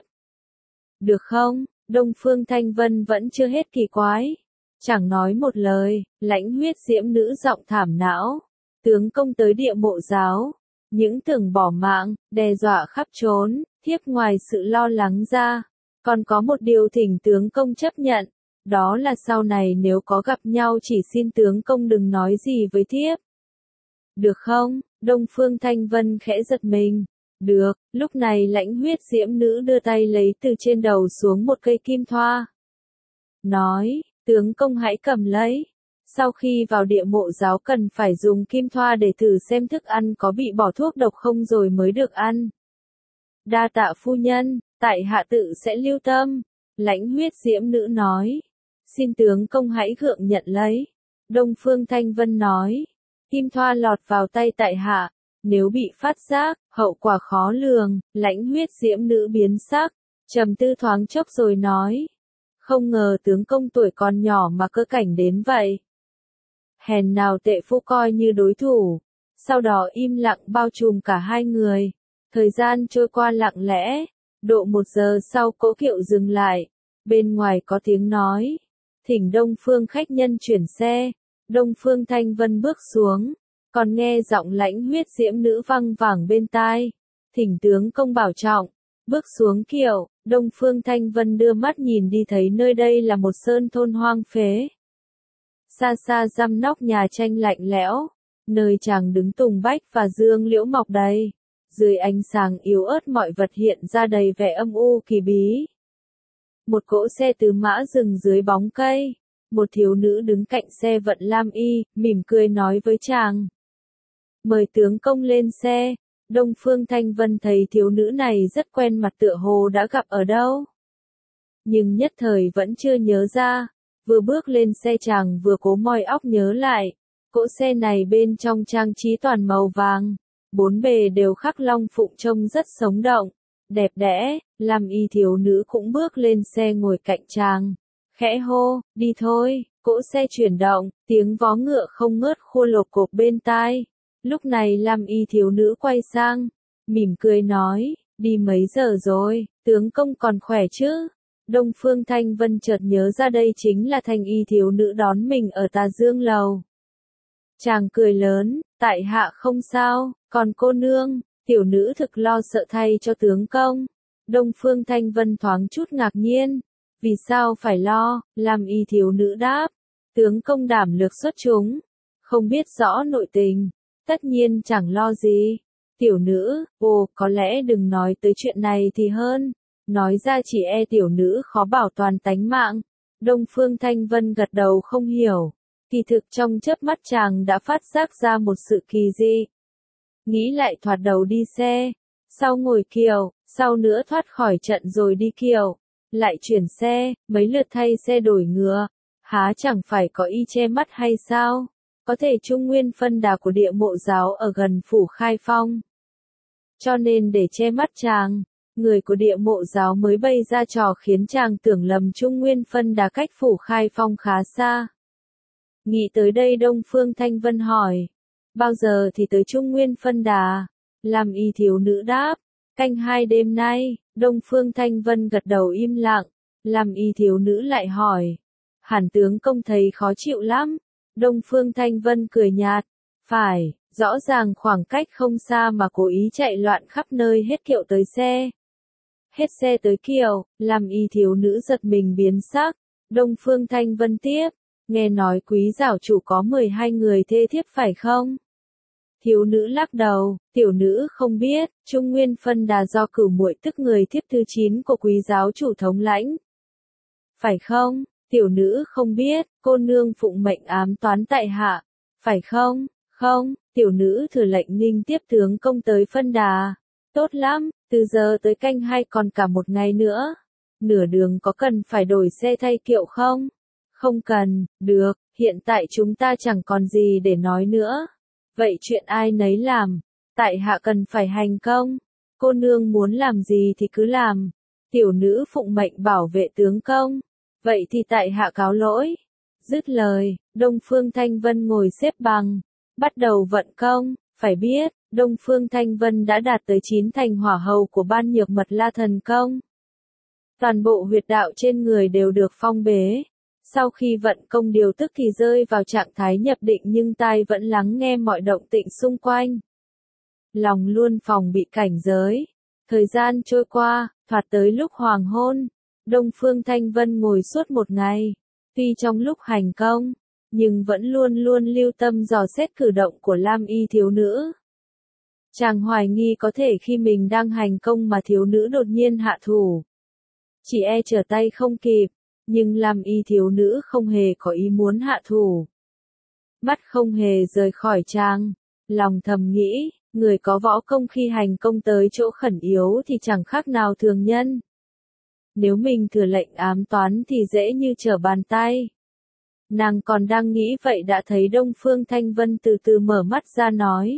Được không? Đông Phương Thanh Vân vẫn chưa hết kỳ quái. Chẳng nói một lời, lãnh huyết diễm nữ giọng thảm não. Tướng công tới địa mộ giáo. Những tưởng bỏ mạng, đe dọa khắp trốn, thiếp ngoài sự lo lắng ra. Còn có một điều thỉnh tướng công chấp nhận. Đó là sau này nếu có gặp nhau chỉ xin tướng công đừng nói gì với thiếp. Được không? Đông Phương Thanh Vân khẽ giật mình. Được, lúc này lãnh huyết diễm nữ đưa tay lấy từ trên đầu xuống một cây kim thoa. Nói, tướng công hãy cầm lấy. Sau khi vào địa mộ giáo cần phải dùng kim thoa để thử xem thức ăn có bị bỏ thuốc độc không rồi mới được ăn. Đa tạ phu nhân, tại hạ tự sẽ lưu tâm. Lãnh huyết diễm nữ nói. Xin tướng công hãy gượng nhận lấy. Đông Phương Thanh Vân nói. Kim thoa lọt vào tay tại hạ. Nếu bị phát giác, hậu quả khó lường. Lãnh huyết diễm nữ biến sắc. Trầm tư thoáng chốc rồi nói. Không ngờ tướng công tuổi còn nhỏ mà cơ cảnh đến vậy. Hèn nào tệ phu coi như đối thủ. Sau đó im lặng bao trùm cả hai người. Thời gian trôi qua lặng lẽ. Độ 1 giờ sau cỗ kiệu dừng lại. Bên ngoài có tiếng nói. Thỉnh Đông Phương khách nhân chuyển xe. Đông Phương Thanh Vân bước xuống. Còn nghe giọng lãnh huyết diễm nữ văng vẳng bên tai. Thỉnh tướng công bảo trọng. Bước xuống kiệu, Đông Phương Thanh Vân đưa mắt nhìn đi thấy nơi đây là một sơn thôn hoang phế. Xa xa răm nóc nhà tranh lạnh lẽo. Nơi chàng đứng tùng bách và dương liễu mọc đầy. Dưới ánh sáng yếu ớt mọi vật hiện ra đầy vẻ âm u kỳ bí. Một cỗ xe tứ mã dừng dưới bóng cây. Một thiếu nữ đứng cạnh xe vận lam y, mỉm cười nói với chàng. Mời tướng công lên xe. Đông Phương Thanh Vân thấy thiếu nữ này rất quen mặt tựa hồ đã gặp ở đâu. Nhưng nhất thời vẫn chưa nhớ ra. Vừa bước lên xe chàng vừa cố moi óc nhớ lại. Cỗ xe này bên trong trang trí toàn màu vàng, bốn bề đều khắc long phụng trông rất sống động, đẹp đẽ. Lam y thiếu nữ cũng bước lên xe ngồi cạnh chàng, khẽ hô, đi thôi. Cỗ xe chuyển động, tiếng vó ngựa không ngớt khua lộp cộp bên tai. Lúc này Lam y thiếu nữ quay sang, mỉm cười nói, đi mấy giờ rồi, tướng công còn khỏe chứ? Đông Phương Thanh Vân chợt nhớ ra đây chính là Thanh y thiếu nữ đón mình ở Tà Dương Lầu. Chàng cười lớn, tại hạ không sao, còn cô nương, tiểu nữ thực lo sợ thay cho tướng công. Đông Phương Thanh Vân thoáng chút ngạc nhiên, vì sao phải lo? Lam y thiếu nữ đáp, tướng công đảm lược xuất chúng, không biết rõ nội tình, tất nhiên chẳng lo gì. Tiểu nữ, có lẽ đừng nói tới chuyện này thì hơn, nói ra chỉ e tiểu nữ khó bảo toàn tánh mạng. Đông Phương Thanh Vân gật đầu không hiểu, kỳ thực trong chớp mắt chàng đã phát giác ra một sự kỳ dị. Nghĩ lại thoạt đầu đi xe, sau ngồi kiệu, sau nữa thoát khỏi trận rồi đi kiệu, lại chuyển xe, mấy lượt thay xe đổi ngựa, há chẳng phải có y che mắt hay sao? Có thể Trung Nguyên phân đà của Địa Mộ giáo ở gần phủ Khai Phong, cho nên để che mắt chàng, người của Địa Mộ giáo mới bày ra trò khiến chàng tưởng lầm Trung Nguyên phân đà cách phủ Khai Phong khá xa. Nghĩ tới đây Đông Phương Thanh Vân hỏi, bao giờ thì tới Trung Nguyên phân đà? Lam y thiếu nữ đáp, canh 2 đêm nay. Đông Phương Thanh Vân gật đầu im lặng. Lam y thiếu nữ lại hỏi, hẳn tướng công thấy khó chịu lắm. Đông Phương Thanh Vân cười nhạt, phải, rõ ràng khoảng cách không xa mà cố ý chạy loạn khắp nơi hết kiệu tới xe. Hết xe tới kiệu, Lam y thiếu nữ giật mình biến sắc. Đông Phương Thanh Vân tiếp, nghe nói quý giảo chủ có 12 người thê thiếp phải không? Thiếu nữ lắc đầu, tiểu nữ không biết, Trung Nguyên phân đà do Cửu muội tức người thiếp thứ 9 của quý giáo chủ thống lãnh. Phải không? Tiểu nữ không biết, cô nương phụng mệnh ám toán tại hạ. Phải không? Không, tiểu nữ thừa lệnh nghinh tiếp tướng công tới phân đà. Tốt lắm, từ giờ tới canh 2 còn cả một ngày nữa. Nửa đường có cần phải đổi xe thay kiệu không? Không cần, được, hiện tại chúng ta chẳng còn gì để nói nữa. Vậy chuyện ai nấy làm, tại hạ cần phải hành công. Cô nương muốn làm gì thì cứ làm. Tiểu nữ phụng mệnh bảo vệ tướng công. Vậy thì tại hạ cáo lỗi. Dứt lời, Đông Phương Thanh Vân ngồi xếp bằng, bắt đầu vận công. Phải biết, Đông Phương Thanh Vân đã đạt tới 9 thành hỏa hầu của Ban Nhược Mật La Thần Công. Toàn bộ huyệt đạo trên người đều được phong bế. Sau khi vận công điều tức thì rơi vào trạng thái nhập định nhưng tai vẫn lắng nghe mọi động tĩnh xung quanh. Lòng luôn phòng bị cảnh giới. Thời gian trôi qua, thoạt tới lúc hoàng hôn. Đông Phương Thanh Vân ngồi suốt một ngày. Tuy trong lúc hành công, nhưng vẫn luôn luôn lưu tâm dò xét cử động của Lam y thiếu nữ. Chàng hoài nghi có thể khi mình đang hành công mà thiếu nữ đột nhiên hạ thủ. Chỉ e trở tay không kịp. Nhưng Lam y thiếu nữ không hề có ý muốn hạ thủ. Mắt không hề rời khỏi chàng. Lòng thầm nghĩ, người có võ công khi hành công tới chỗ khẩn yếu thì chẳng khác nào thường nhân. Nếu mình thừa lệnh ám toán thì dễ như trở bàn tay. Nàng còn đang nghĩ vậy đã thấy Đông Phương Thanh Vân từ từ mở mắt ra nói.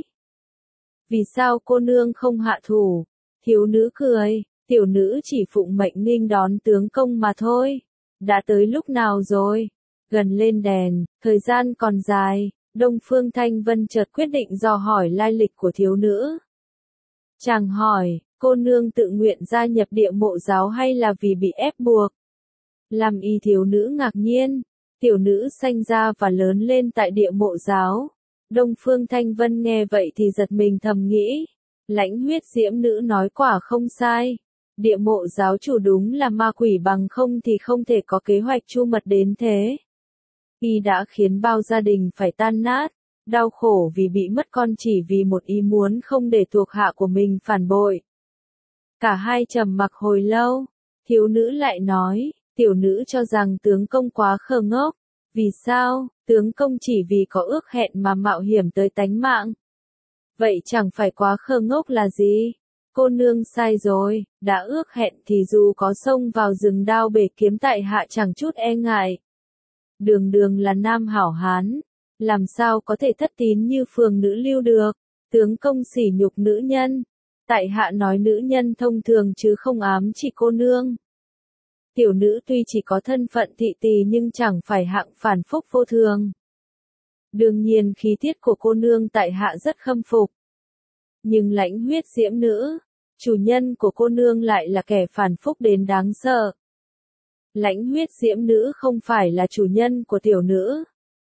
Vì sao cô nương không hạ thủ? Thiếu nữ cười, tiểu nữ chỉ phụng mệnh nghinh đón tướng công mà thôi. Đã tới lúc nào rồi? Gần lên đèn, thời gian còn dài. Đông Phương Thanh Vân chợt quyết định dò hỏi lai lịch của thiếu nữ. Chàng hỏi, cô nương tự nguyện gia nhập Địa Mộ giáo hay là vì bị ép buộc? Lam y thiếu nữ ngạc nhiên, tiểu nữ sanh ra và lớn lên tại Địa Mộ giáo. Đông Phương Thanh Vân nghe vậy thì giật mình thầm nghĩ, Lãnh Huyết Diễm nữ nói quả không sai. Địa Mộ giáo chủ đúng là ma quỷ bằng không thì không thể có kế hoạch chu mật đến thế. Y đã khiến bao gia đình phải tan nát, đau khổ vì bị mất con chỉ vì một ý muốn không để thuộc hạ của mình phản bội. Cả hai trầm mặc hồi lâu, thiếu nữ lại nói, tiểu nữ cho rằng tướng công quá khờ ngốc. Vì sao, tướng công chỉ vì có ước hẹn mà mạo hiểm tới tánh mạng? Vậy chẳng phải quá khờ ngốc là gì? Cô nương sai rồi, đã ước hẹn thì dù có xông vào rừng đao bể kiếm tại hạ chẳng chút e ngại. Đường đường là nam hảo hán, Làm sao có thể thất tín như phường nữ lưu được, tướng công sỉ nhục nữ nhân. Tại hạ nói nữ nhân thông thường chứ không ám chỉ cô nương. Tiểu nữ tuy chỉ có thân phận thị tỳ nhưng chẳng phải hạng phản phúc vô thường. Đương nhiên khí tiết của cô nương tại hạ rất khâm phục. Nhưng lãnh huyết diễm nữ, chủ nhân của cô nương lại là kẻ phản phúc đến đáng sợ. Lãnh huyết diễm nữ không phải là chủ nhân của tiểu nữ.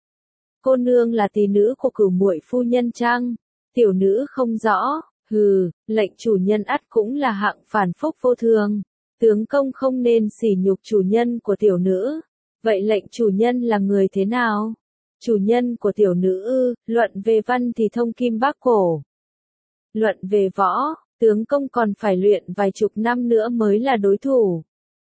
Cô nương là tỷ nữ của cửu muội phu nhân chăng? Tiểu nữ không rõ. Hừ, lệnh chủ nhân ắt cũng là hạng phản phúc vô thường. Tướng công không nên sỉ nhục chủ nhân của tiểu nữ. Vậy lệnh chủ nhân là người thế nào? Chủ nhân của tiểu nữ luận về văn thì thông kim bác cổ. Luận về võ, tướng công còn phải luyện vài chục năm nữa mới là đối thủ.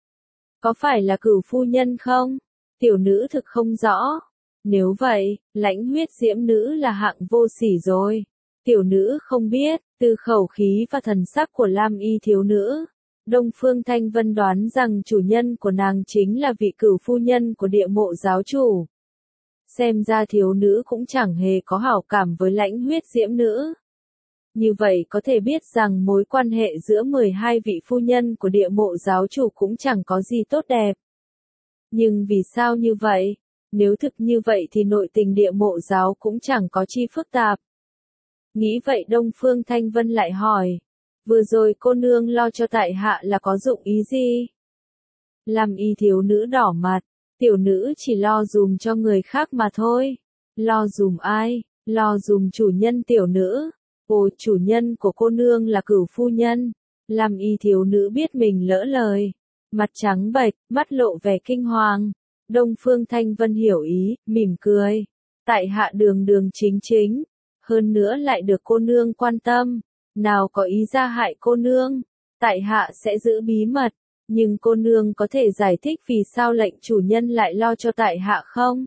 Có phải là cửu phu nhân không? Tiểu nữ thực không rõ. Nếu vậy, lãnh huyết diễm nữ là hạng vô sỉ rồi. Tiểu nữ không biết, từ khẩu khí và thần sắc của Lam Y thiếu nữ, Đông Phương Thanh Vân đoán rằng chủ nhân của nàng chính là vị cửu phu nhân của địa mộ giáo chủ. Xem ra thiếu nữ cũng chẳng hề có hảo cảm với lãnh huyết diễm nữ. Như vậy có thể biết rằng mối quan hệ giữa 12 vị phu nhân của địa mộ giáo chủ cũng chẳng có gì tốt đẹp. Nhưng vì sao như vậy? Nếu thực như vậy thì nội tình địa mộ giáo cũng chẳng có chi phức tạp. Nghĩ vậy Đông Phương Thanh Vân lại hỏi. Vừa rồi cô nương lo cho tại hạ là có dụng ý gì? Lam Y thiếu nữ đỏ mặt. Tiểu nữ chỉ lo dùm cho người khác mà thôi. Lo dùm ai? Lo dùm chủ nhân tiểu nữ. Ồ, chủ nhân của cô nương là cửu phu nhân. Lam Y thiếu nữ biết mình lỡ lời. Mặt trắng bệch, mắt lộ vẻ kinh hoàng. Đông Phương Thanh Vân hiểu ý, mỉm cười. Tại hạ đường đường chính chính. Hơn nữa lại được cô nương quan tâm. Nào có ý ra hại cô nương. Tại hạ sẽ giữ bí mật. Nhưng cô nương có thể giải thích vì sao lệnh chủ nhân lại lo cho tại hạ không?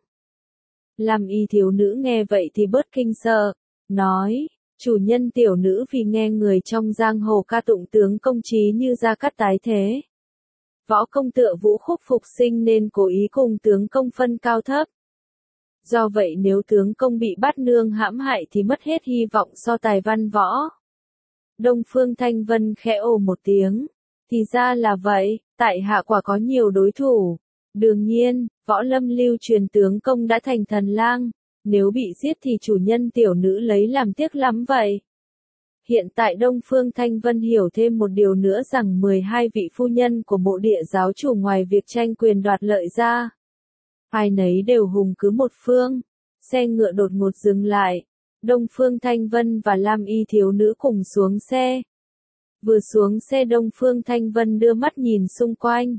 Lam Y thiếu nữ nghe vậy thì bớt kinh sợ. Nói, chủ nhân tiểu nữ vì nghe người trong giang hồ ca tụng tướng công trí như Gia Cát tái thế. Võ công tựa vũ khúc phục sinh nên cố ý cùng tướng công phân cao thấp. Do vậy nếu tướng công bị bắt nương hãm hại thì mất hết hy vọng so tài văn võ. Đông Phương Thanh Vân khẽ ồ một tiếng. Thì ra là vậy, tại hạ quả có nhiều đối thủ. Đương nhiên, võ lâm lưu truyền tướng công đã thành thần lang. Nếu bị giết thì chủ nhân tiểu nữ lấy làm tiếc lắm vậy. Hiện tại Đông Phương Thanh Vân hiểu thêm một điều nữa rằng 12 vị phu nhân của mộ địa giáo chủ ngoài việc tranh quyền đoạt lợi ra. Ai nấy đều hùng cứ một phương. Xe ngựa đột ngột dừng lại. Đông Phương Thanh Vân và Lam Y thiếu nữ cùng xuống xe. Vừa xuống xe Đông Phương Thanh Vân đưa mắt nhìn xung quanh.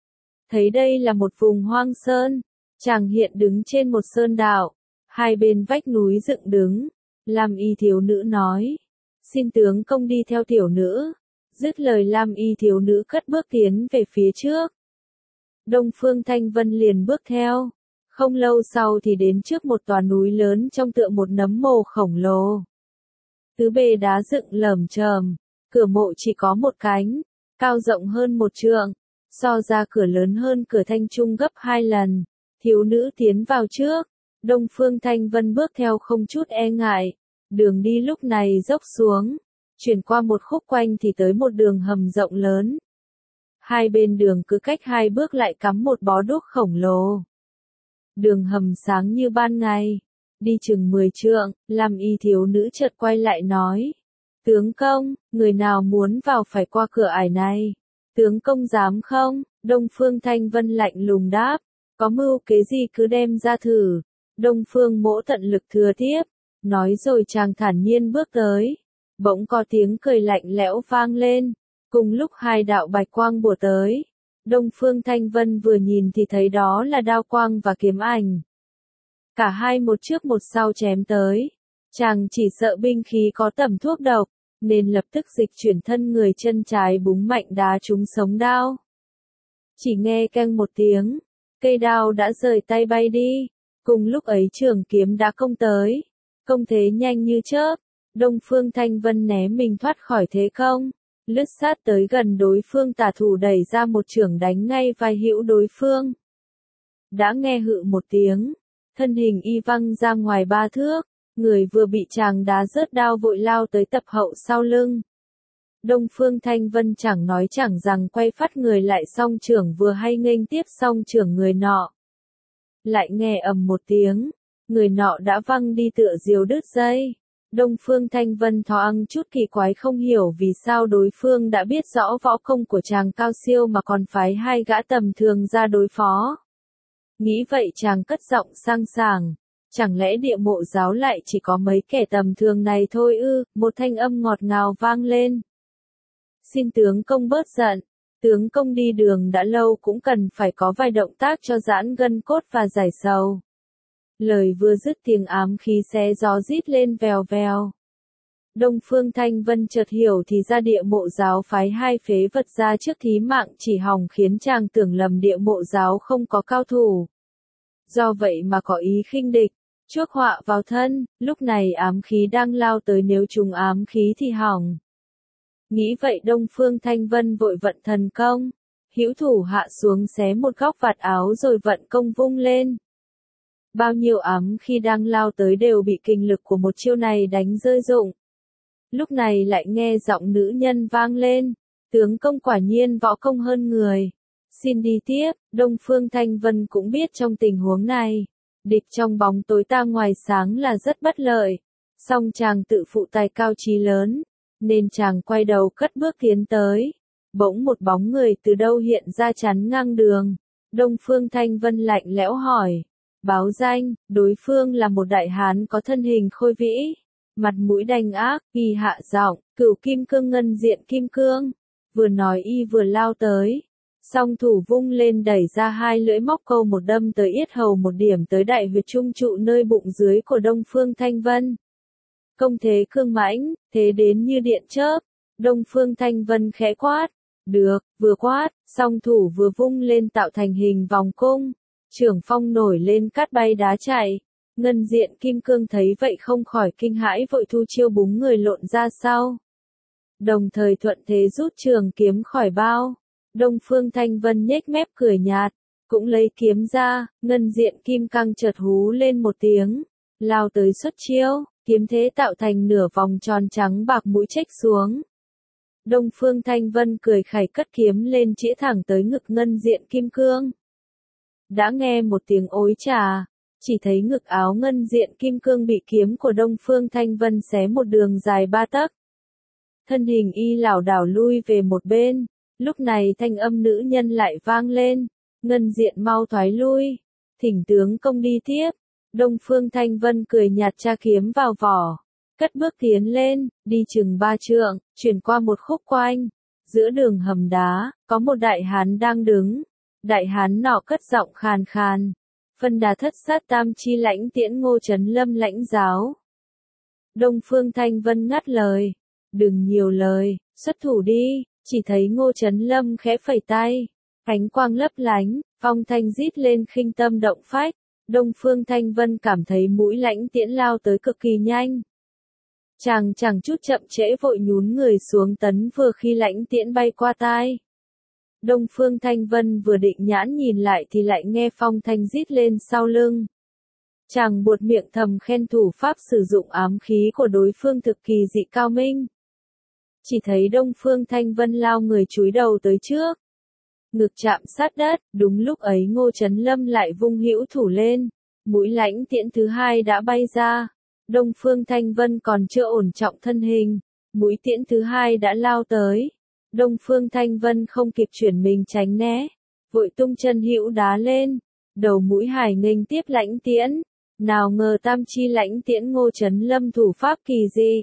Thấy đây là một vùng hoang sơn. Chàng hiện đứng trên một sơn đảo. Hai bên vách núi dựng đứng. Lam Y thiếu nữ nói. Xin tướng công đi theo tiểu nữ. Dứt lời Lam Y thiếu nữ cất bước tiến về phía trước. Đông Phương Thanh Vân liền bước theo. Không lâu sau thì đến trước một tòa núi lớn trông tựa một nấm mồ khổng lồ. Tứ bề đá dựng lởm chởm, cửa mộ chỉ có một cánh, cao rộng hơn một trượng, so ra cửa lớn hơn cửa Thanh Trung gấp 2 lần. Thiếu nữ tiến vào trước, Đông Phương Thanh Vân bước theo không chút e ngại. Đường đi lúc này dốc xuống, chuyển qua một khúc quanh thì tới một đường hầm rộng lớn. Hai bên đường cứ cách 2 bước lại cắm một bó đuốc khổng lồ. Đường hầm sáng như ban ngày. Đi chừng 10 trượng, Lam Y thiếu nữ chợt quay lại nói. Tướng công, người nào muốn vào phải qua cửa ải này. Tướng công dám không? Đông Phương Thanh Vân lạnh lùng đáp. Có mưu kế gì cứ đem ra thử. Đông Phương Mỗ tận lực thừa tiếp. Nói rồi chàng thản nhiên bước tới. Bỗng có tiếng cười lạnh lẽo vang lên. Cùng lúc 2 đạo bạch quang bủa tới. Đông Phương Thanh Vân vừa nhìn thì thấy đó là đao quang và kiếm ảnh. Cả hai một trước một sau chém tới. Chàng chỉ sợ binh khí có tẩm thuốc độc, nên lập tức dịch chuyển thân người chân trái búng mạnh đá trúng sống đao. Chỉ nghe keng một tiếng, cây đao đã rời tay bay đi. Cùng lúc ấy trường kiếm đã công tới. Công thế nhanh như chớp, Đông Phương Thanh Vân né mình thoát khỏi thế công. Lướt sát tới gần đối phương tả thủ đẩy ra một chưởng đánh ngay vai hữu đối phương. Đã nghe hự một tiếng, thân hình y văng ra ngoài 3 thước, người vừa bị chàng đá rớt đao vội lao tới tập hậu sau lưng. Đông Phương Thanh Vân chẳng nói chẳng rằng quay phát người lại song trưởng vừa hay nghênh tiếp song trưởng người nọ. Lại nghe ầm một tiếng, người nọ đã văng đi tựa diều đứt dây. Đông Phương Thanh Vân thoáng chút kỳ quái không hiểu vì sao đối phương đã biết rõ võ công của chàng cao siêu mà còn phái 2 gã tầm thường ra đối phó. Nghĩ vậy chàng cất giọng sang sảng, chẳng lẽ Địa Mộ giáo lại chỉ có mấy kẻ tầm thường này thôi ư? Một thanh âm ngọt ngào vang lên. Xin tướng công bớt giận, tướng công đi đường đã lâu cũng cần phải có vài động tác cho giãn gân cốt và giải sầu. Lời vừa dứt tiếng ám khí xé gió rít lên vèo vèo. Đông Phương Thanh Vân chợt hiểu thì ra Địa Mộ giáo phái 2 phế vật ra trước thí mạng chỉ hòng khiến chàng tưởng lầm Địa Mộ giáo không có cao thủ. Do vậy mà có ý khinh địch, chuốc họa vào thân, lúc này ám khí đang lao tới nếu trúng ám khí thì hỏng. Nghĩ vậy Đông Phương Thanh Vân vội vận thần công, hữu thủ hạ xuống xé một góc vạt áo rồi vận công vung lên. Bao nhiêu ám khi đang lao tới đều bị kình lực của một chiêu này đánh rơi rụng. Lúc này lại nghe giọng nữ nhân vang lên, tướng công quả nhiên võ công hơn người. Xin đi tiếp. Đông Phương Thanh Vân cũng biết trong tình huống này, địch trong bóng tối ta ngoài sáng là rất bất lợi. Song chàng tự phụ tài cao trí lớn, nên chàng quay đầu cất bước tiến tới. Bỗng một bóng người từ đâu hiện ra chắn ngang đường. Đông Phương Thanh Vân lạnh lẽo hỏi. Báo danh, đối phương là một đại hán có thân hình khôi vĩ, mặt mũi đanh ác, y hạ giọng, Cửu Kim Cương ngân diện kim cương. Vừa nói y vừa lao tới. Song thủ vung lên đẩy ra 2 lưỡi móc câu một đâm tới yết hầu một điểm tới đại huyệt trung trụ nơi bụng dưới của Đông Phương Thanh Vân. Công thế cương mãnh, thế đến như điện chớp. Đông Phương Thanh Vân khẽ quát. Được, vừa quát, song thủ vừa vung lên tạo thành hình vòng cung. Trưởng phong nổi lên cát bay đá chạy. Ngân diện kim cương thấy vậy không khỏi kinh hãi vội thu chiêu búng người lộn ra sau. Đồng thời thuận thế rút trường kiếm khỏi bao. Đông Phương Thanh Vân nhếch mép cười nhạt, cũng lấy kiếm ra, ngân diện kim cang chợt hú lên một tiếng, lao tới xuất chiêu, kiếm thế tạo thành nửa vòng tròn trắng bạc mũi chếch xuống. Đông Phương Thanh Vân cười khẩy cất kiếm lên chĩa thẳng tới ngực ngân diện kim cương. Đã nghe một tiếng ối trà, chỉ thấy ngực áo ngân diện kim cương bị kiếm của Đông Phương Thanh Vân xé một đường dài 3 tấc. Thân hình y lảo đảo lui về một bên. Lúc này thanh âm nữ nhân lại vang lên, ngân diện mau thoái lui, thỉnh tướng công đi tiếp. Đông Phương Thanh Vân cười nhạt tra kiếm vào vỏ, cất bước tiến lên, đi chừng 3 trượng, chuyển qua một khúc quanh. Giữa đường hầm đá, có một đại hán đang đứng, đại hán nọ cất giọng khàn khàn, phân đà thất sát tam chi lãnh tiễn Ngô Chấn Lâm lãnh giáo. Đông Phương Thanh Vân ngắt lời, đừng nhiều lời, xuất thủ đi. Chỉ thấy Ngô Chấn Lâm khẽ phẩy tay, ánh quang lấp lánh, phong thanh rít lên khinh tâm động phách. Đông Phương Thanh Vân cảm thấy mũi lãnh tiễn lao tới cực kỳ nhanh. Chàng chẳng chút chậm trễ vội nhún người xuống tấn vừa khi lãnh tiễn bay qua tai. Đông Phương Thanh Vân vừa định nhãn nhìn lại thì lại nghe phong thanh rít lên sau lưng. Chàng buột miệng thầm khen thủ pháp sử dụng ám khí của đối phương thực kỳ dị cao minh. Chỉ thấy Đông Phương Thanh Vân lao người chúi đầu tới trước. Ngực chạm sát đất, đúng lúc ấy Ngô Chấn Lâm lại vung hữu thủ lên. Mũi lãnh tiễn thứ 2 đã bay ra. Đông Phương Thanh Vân còn chưa ổn trọng thân hình. Mũi tiễn thứ 2 đã lao tới. Đông Phương Thanh Vân không kịp chuyển mình tránh né. Vội tung chân hữu đá lên. Đầu mũi hải nghênh tiếp lãnh tiễn. Nào ngờ tam chi lãnh tiễn Ngô Chấn Lâm thủ pháp kỳ dị.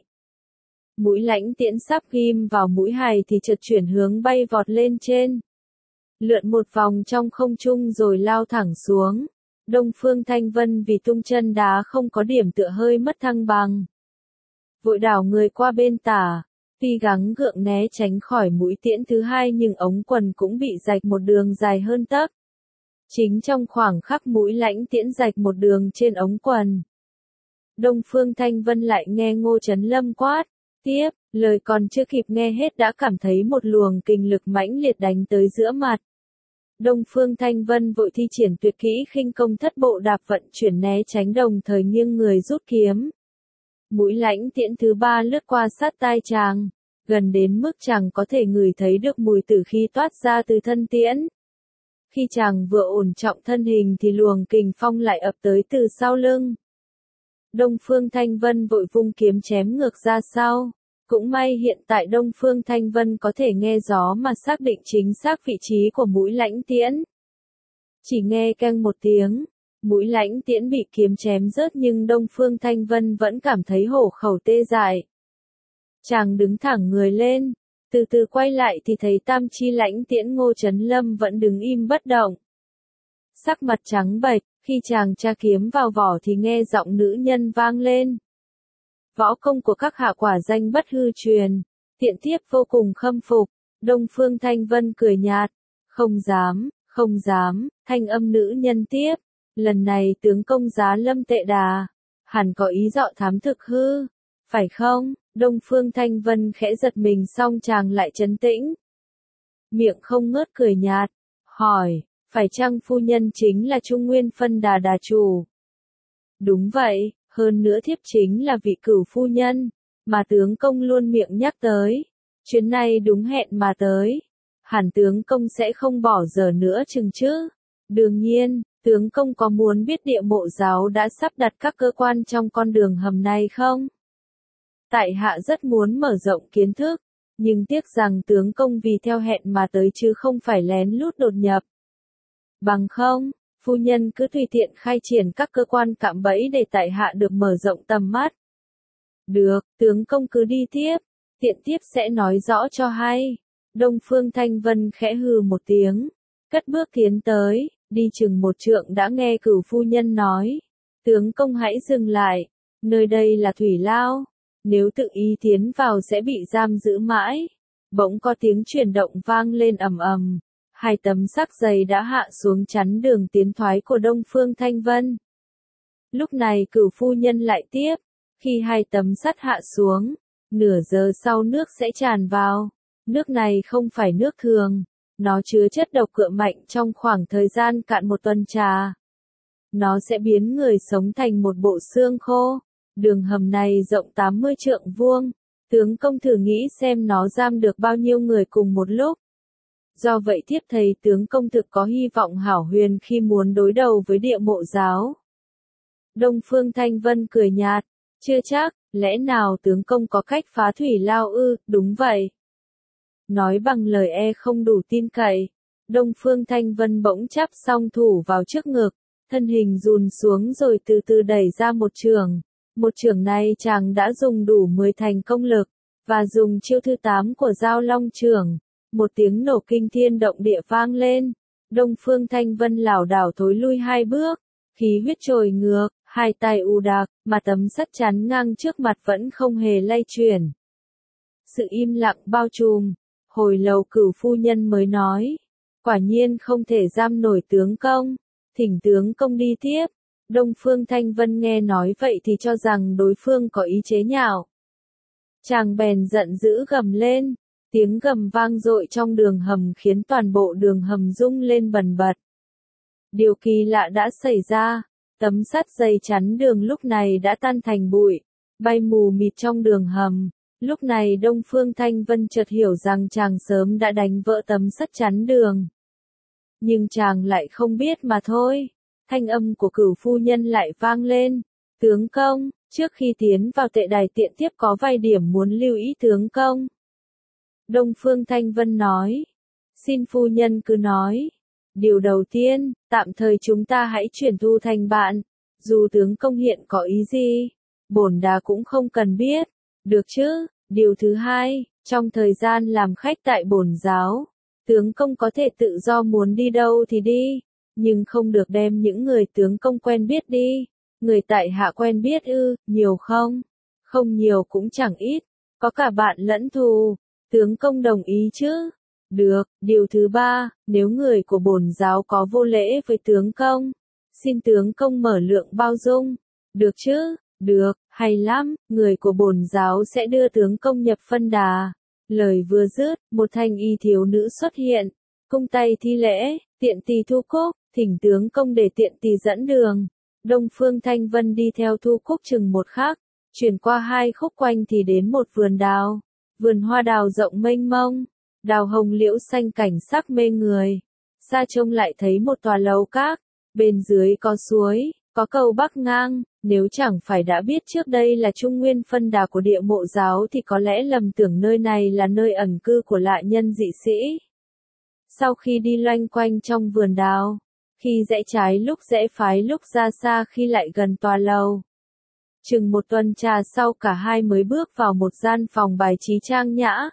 Mũi lãnh tiễn sắp ghim vào mũi hài thì chợt chuyển hướng bay vọt lên trên. Lượn một vòng trong không trung rồi lao thẳng xuống. Đông Phương Thanh Vân vì tung chân đá không có điểm tựa hơi mất thăng bằng. Vội đảo người qua bên tả. Tuy gắng gượng né tránh khỏi mũi tiễn thứ 2 nhưng ống quần cũng bị rạch một đường dài hơn tấc. Chính trong khoảng khắc mũi lãnh tiễn rạch một đường trên ống quần. Đông Phương Thanh Vân lại nghe Ngô Chấn Lâm quát. Tiếp, lời còn chưa kịp nghe hết đã cảm thấy một luồng kình lực mãnh liệt đánh tới giữa mặt. Đông Phương Thanh Vân vội thi triển tuyệt kỹ khinh công thất bộ đạp vận chuyển né tránh đồng thời nghiêng người rút kiếm. Mũi lãnh tiễn thứ ba lướt qua sát tai chàng, gần đến mức chàng có thể ngửi thấy được mùi tử khí toát ra từ thân tiễn. Khi chàng vừa ổn trọng thân hình thì luồng kình phong lại ập tới từ sau lưng. Đông Phương Thanh Vân vội vung kiếm chém ngược ra sau. Cũng may hiện tại Đông Phương Thanh Vân có thể nghe gió mà xác định chính xác vị trí của mũi lãnh tiễn. Chỉ nghe keng một tiếng, mũi lãnh tiễn bị kiếm chém rớt nhưng Đông Phương Thanh Vân vẫn cảm thấy hổ khẩu tê dại. Chàng đứng thẳng người lên, từ từ quay lại thì thấy tam chi lãnh tiễn Ngô Chấn Lâm vẫn đứng im bất động. Sắc mặt trắng bệch, khi chàng tra kiếm vào vỏ thì nghe giọng nữ nhân vang lên. Võ công của các hạ quả danh bất hư truyền, tiện thiếp vô cùng khâm phục. Đông Phương Thanh Vân cười nhạt, không dám, thanh âm nữ nhân tiếp. Lần này tướng công Giá Lâm tệ đà, hẳn có ý dọ thám thực hư, phải không? Đông Phương Thanh Vân khẽ giật mình xong chàng lại trấn tĩnh. Miệng không ngớt cười nhạt, hỏi, phải chăng phu nhân chính là Trung Nguyên Phân Đà đà chủ? Đúng vậy, hơn nữa thiếp chính là vị cửu phu nhân, mà tướng công luôn miệng nhắc tới. Chuyến này đúng hẹn mà tới. Hẳn tướng công sẽ không bỏ dở nữa chừng chứ. Đương nhiên, tướng công có muốn biết địa mộ giáo đã sắp đặt các cơ quan trong con đường hầm này không? Tại hạ rất muốn mở rộng kiến thức, nhưng tiếc rằng tướng công vì theo hẹn mà tới chứ không phải lén lút đột nhập. Bằng không, phu nhân cứ tùy tiện khai triển các cơ quan cạm bẫy để tại hạ được mở rộng tầm mắt. Được, tướng công cứ đi tiếp, tiện tiếp sẽ nói rõ cho hay. Đông Phương Thanh Vân khẽ hừ một tiếng, cất bước tiến tới, đi chừng một trượng đã nghe cửu phu nhân nói. Tướng công hãy dừng lại, nơi đây là thủy lao, nếu tự ý tiến vào sẽ bị giam giữ mãi. Bỗng có tiếng chuyển động vang lên ầm ầm. Hai tấm sắt dày đã hạ xuống chắn đường tiến thoái của Đông Phương Thanh Vân. Lúc này cửu phu nhân lại tiếp, khi hai tấm sắt hạ xuống, nửa giờ sau nước sẽ tràn vào. Nước này không phải nước thường, nó chứa chất độc cựa mạnh trong khoảng thời gian cạn một tuần trà. Nó sẽ biến người sống thành một bộ xương khô. Đường hầm này rộng 80 trượng vuông, tướng công thử nghĩ xem nó giam được bao nhiêu người cùng một lúc. Do vậy thiếp thấy tướng công thực có hy vọng hảo huyền khi muốn đối đầu với địa mộ giáo. Đông Phương Thanh Vân cười nhạt, chưa chắc, lẽ nào tướng công có cách phá thủy lao ư? Đúng vậy. Nói bằng lời e không đủ tin cậy. Đông Phương Thanh Vân bỗng chắp song thủ vào trước ngực, thân hình rùn xuống rồi từ từ đẩy ra một chưởng. Một chưởng này chàng đã dùng đủ 10 thành công lực, và dùng chiêu thứ 8 của Giao Long chưởng. Một tiếng nổ kinh thiên động địa vang lên, Đông Phương Thanh Vân lảo đảo thối lui 2 bước, khí huyết trồi ngược, hai tay u đặc, mà tấm sắt chắn ngang trước mặt vẫn không hề lay chuyển. Sự im lặng bao trùm, hồi lâu cửu phu nhân mới nói, quả nhiên không thể giam nổi tướng công, thỉnh tướng công đi tiếp. Đông Phương Thanh Vân nghe nói vậy thì cho rằng đối phương có ý chế nhạo. Chàng bèn giận dữ gầm lên. Tiếng gầm vang dội trong đường hầm khiến toàn bộ đường hầm rung lên bần bật. Điều kỳ lạ đã xảy ra, tấm sắt dày chắn đường lúc này đã tan thành bụi, bay mù mịt trong đường hầm. Lúc này Đông Phương Thanh Vân chợt hiểu rằng chàng sớm đã đánh vỡ tấm sắt chắn đường. Nhưng chàng lại không biết mà thôi. Thanh âm của cửu phu nhân lại vang lên. Tướng công, trước khi tiến vào tệ đài tiện tiếp có vài điểm muốn lưu ý tướng công. Đông Phương Thanh Vân nói. Xin phu nhân cứ nói. Điều đầu tiên, tạm thời chúng ta hãy chuyển thu thành bạn. Dù tướng công hiện có ý gì, bổn đà cũng không cần biết. Được chứ? Điều thứ hai, trong thời gian làm khách tại bổn giáo, tướng công có thể tự do muốn đi đâu thì đi, nhưng không được đem những người tướng công quen biết đi. Người tại hạ quen biết ư, nhiều không? Không nhiều cũng chẳng ít, có cả bạn lẫn thù. Tướng công đồng ý chứ? Được. Điều thứ ba, nếu người của bổn giáo có vô lễ với tướng công, xin tướng công mở lượng bao dung. Được chứ? Được, hay lắm, người của bổn giáo sẽ đưa tướng công nhập phân đà. Lời vừa dứt, một thanh y thiếu nữ xuất hiện, Cung tay thi lễ, tiện tỳ Thu Cúc, thỉnh tướng công để tiện tỳ dẫn đường. Đông Phương Thanh Vân đi theo Thu Cúc chừng một khắc, chuyển qua 2 khúc quanh thì đến một vườn đào. Vườn hoa đào rộng mênh mông, đào hồng liễu xanh cảnh sắc mê người. Xa trông lại thấy một tòa lầu các, bên dưới có suối, có cầu bắc ngang, nếu chẳng phải đã biết trước đây là trung nguyên phân đà của Địa Mộ giáo thì có lẽ lầm tưởng nơi này là nơi ẩn cư của lại nhân dị sĩ. Sau khi đi loanh quanh trong vườn đào, khi rẽ trái lúc rẽ phải lúc ra xa khi lại gần tòa lầu. Chừng một tuần trà sau cả hai mới bước vào một gian phòng bài trí trang nhã.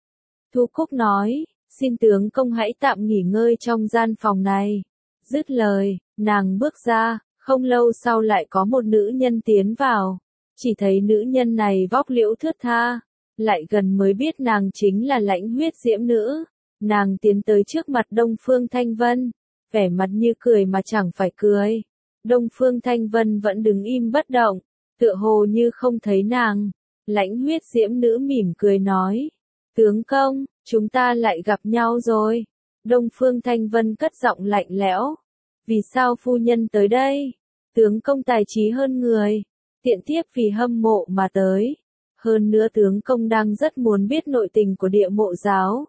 Thu Cúc nói, xin tướng công hãy tạm nghỉ ngơi trong gian phòng này. Dứt lời, nàng bước ra, không lâu sau lại có một nữ nhân tiến vào. Chỉ thấy nữ nhân này vóc liễu thướt tha, lại gần mới biết nàng chính là Lãnh Huyết Diễm Nữ. Nàng tiến tới trước mặt Đông Phương Thanh Vân, vẻ mặt như cười mà chẳng phải cười. Đông Phương Thanh Vân vẫn đứng im bất động, tựa hồ như không thấy nàng. Lãnh Huyết Diễm Nữ mỉm cười nói, tướng công, chúng ta lại gặp nhau rồi. Đông Phương Thanh Vân cất giọng lạnh lẽo, vì sao phu nhân tới đây? Tướng công tài trí hơn người, tiện thiếp vì hâm mộ mà tới. Hơn nữa tướng công đang rất muốn biết nội tình của Địa Mộ giáo.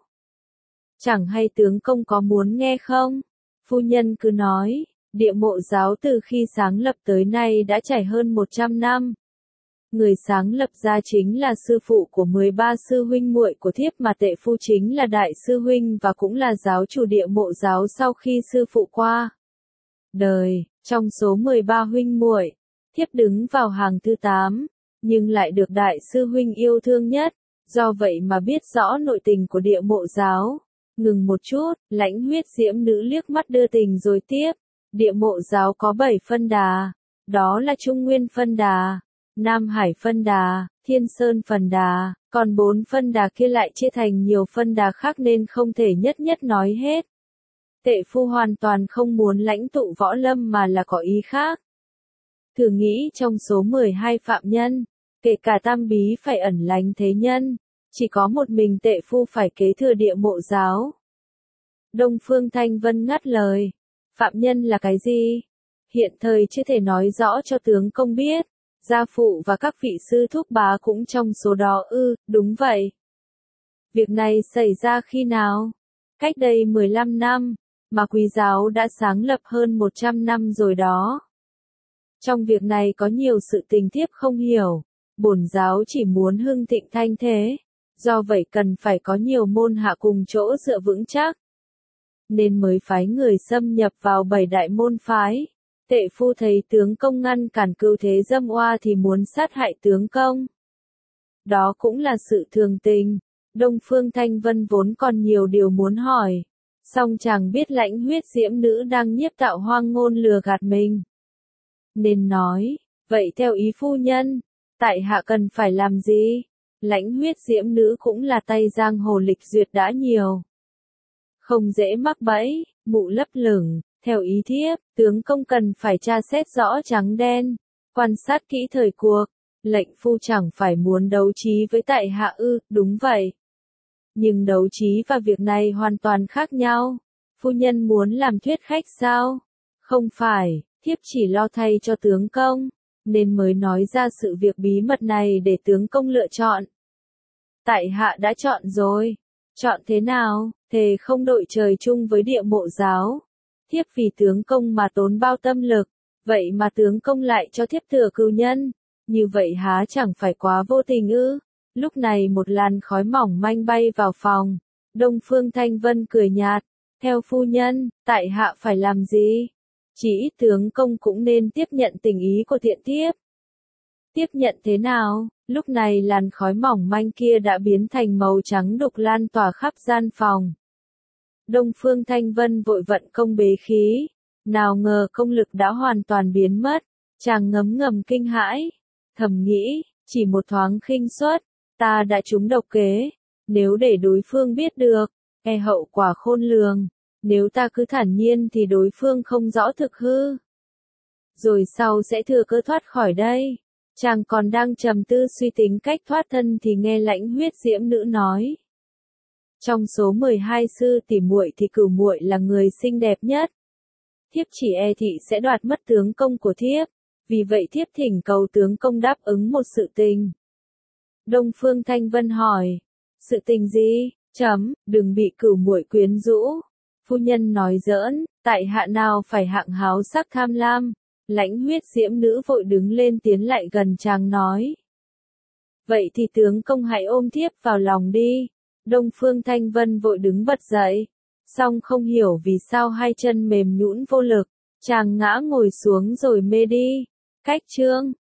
Chẳng hay tướng công có muốn nghe không? Phu nhân cứ nói, Địa Mộ giáo từ khi sáng lập tới nay đã trải hơn 100 năm. Người sáng lập ra chính là sư phụ của 13 sư huynh muội của thiếp mà tệ phu chính là đại sư huynh và cũng là giáo chủ Địa Mộ giáo sau khi sư phụ qua đời. Trong số 13 huynh muội, thiếp đứng vào hàng thứ 8, nhưng lại được đại sư huynh yêu thương nhất, do vậy mà biết rõ nội tình của Địa Mộ giáo. Ngừng một chút, Lãnh Huyết Diễm Nữ liếc mắt đưa tình rồi tiếp. Địa Mộ giáo có 7 phân đà, đó là Trung Nguyên phân đà, Nam Hải phân đà, Thiên Sơn phân đà, còn 4 phân đà kia lại chia thành nhiều phân đà khác nên không thể nhất nhất nói hết. Tệ phu hoàn toàn không muốn lãnh tụ võ lâm mà là có ý khác. Thử nghĩ trong số 12 phạm nhân, kể cả Tam Bí phải ẩn lánh thế nhân, chỉ có một mình tệ phu phải kế thừa Địa Mộ giáo. Đông Phương Thanh Vân ngắt lời, phạm nhân là cái gì? Hiện thời chưa thể nói rõ cho tướng công biết, gia phụ và các vị sư thúc bá cũng trong số đó ư, đúng vậy. Việc này xảy ra khi nào? Cách đây 15 năm, mà quý giáo đã sáng lập hơn 100 năm rồi đó. Trong việc này có nhiều sự tình thiếp không hiểu, bổn giáo chỉ muốn hưng thịnh thanh thế, do vậy cần phải có nhiều môn hạ cùng chỗ dựa vững chắc, nên mới phái người xâm nhập vào 7 đại môn phái. Tệ phu thấy tướng công ngăn cản cưu thế dâm oa thì muốn sát hại tướng công. Đó cũng là sự thường tình. Đông Phương Thanh Vân vốn còn nhiều điều muốn hỏi, song chàng biết Lãnh Huyết Diễm Nữ đang nhiếp tạo hoang ngôn lừa gạt mình, nên nói, vậy theo ý phu nhân, tại hạ cần phải làm gì? Lãnh Huyết Diễm Nữ cũng là tay giang hồ lịch duyệt đã nhiều, không dễ mắc bẫy. Mụ lấp lửng, theo ý thiếp, tướng công cần phải tra xét rõ trắng đen, quan sát kỹ thời cuộc. Lệnh phu chẳng phải muốn đấu trí với tại hạ ư? Đúng vậy. Nhưng đấu trí và việc này hoàn toàn khác nhau. Phu nhân muốn làm thuyết khách sao? Không phải, thiếp chỉ lo thay cho tướng công, nên mới nói ra sự việc bí mật này để tướng công lựa chọn. Tại hạ đã chọn rồi. Chọn thế nào? Thề không đội trời chung với Địa Mộ giáo. Thiếp vì tướng công mà tốn bao tâm lực, vậy mà tướng công lại cho thiếp thừa cừu nhân. Như vậy há chẳng phải quá vô tình ư? Lúc này một làn khói mỏng manh bay vào phòng. Đông Phương Thanh Vân cười nhạt, theo phu nhân, tại hạ phải làm gì? Chỉ ít tướng công cũng nên tiếp nhận tình ý của thiện thiếp. Tiếp nhận thế nào? Lúc này làn khói mỏng manh kia đã biến thành màu trắng đục lan tỏa khắp gian phòng. Đông Phương Thanh Vân vội vận công bế khí, nào ngờ công lực đã hoàn toàn biến mất, chàng ngấm ngầm kinh hãi, thầm nghĩ, chỉ một thoáng khinh suất, ta đã trúng độc kế, nếu để đối phương biết được, e hậu quả khôn lường, nếu ta cứ thản nhiên thì đối phương không rõ thực hư. Rồi sau sẽ thừa cơ thoát khỏi đây. Chàng còn đang trầm tư suy tính cách thoát thân thì nghe Lãnh Huyết Diễm Nữ nói. Trong số 12 sư tỷ muội thì Cửu muội là người xinh đẹp nhất. Thiếp chỉ e thị sẽ đoạt mất tướng công của thiếp, vì vậy thiếp thỉnh cầu tướng công đáp ứng một sự tình. Đông Phương Thanh Vân hỏi, sự tình gì? Đừng bị Cửu muội quyến rũ. Phu nhân nói giỡn, tại hạ nào phải hạng háo sắc tham lam. Lãnh huyết diễm nữ vội đứng lên tiến lại gần chàng nói. Vậy thì tướng công hãy ôm thiếp vào lòng đi. Đông Phương Thanh Vân vội đứng bật dậy. Song không hiểu vì sao hai chân mềm nhũn vô lực. Chàng ngã ngồi xuống rồi mê đi. Cách chương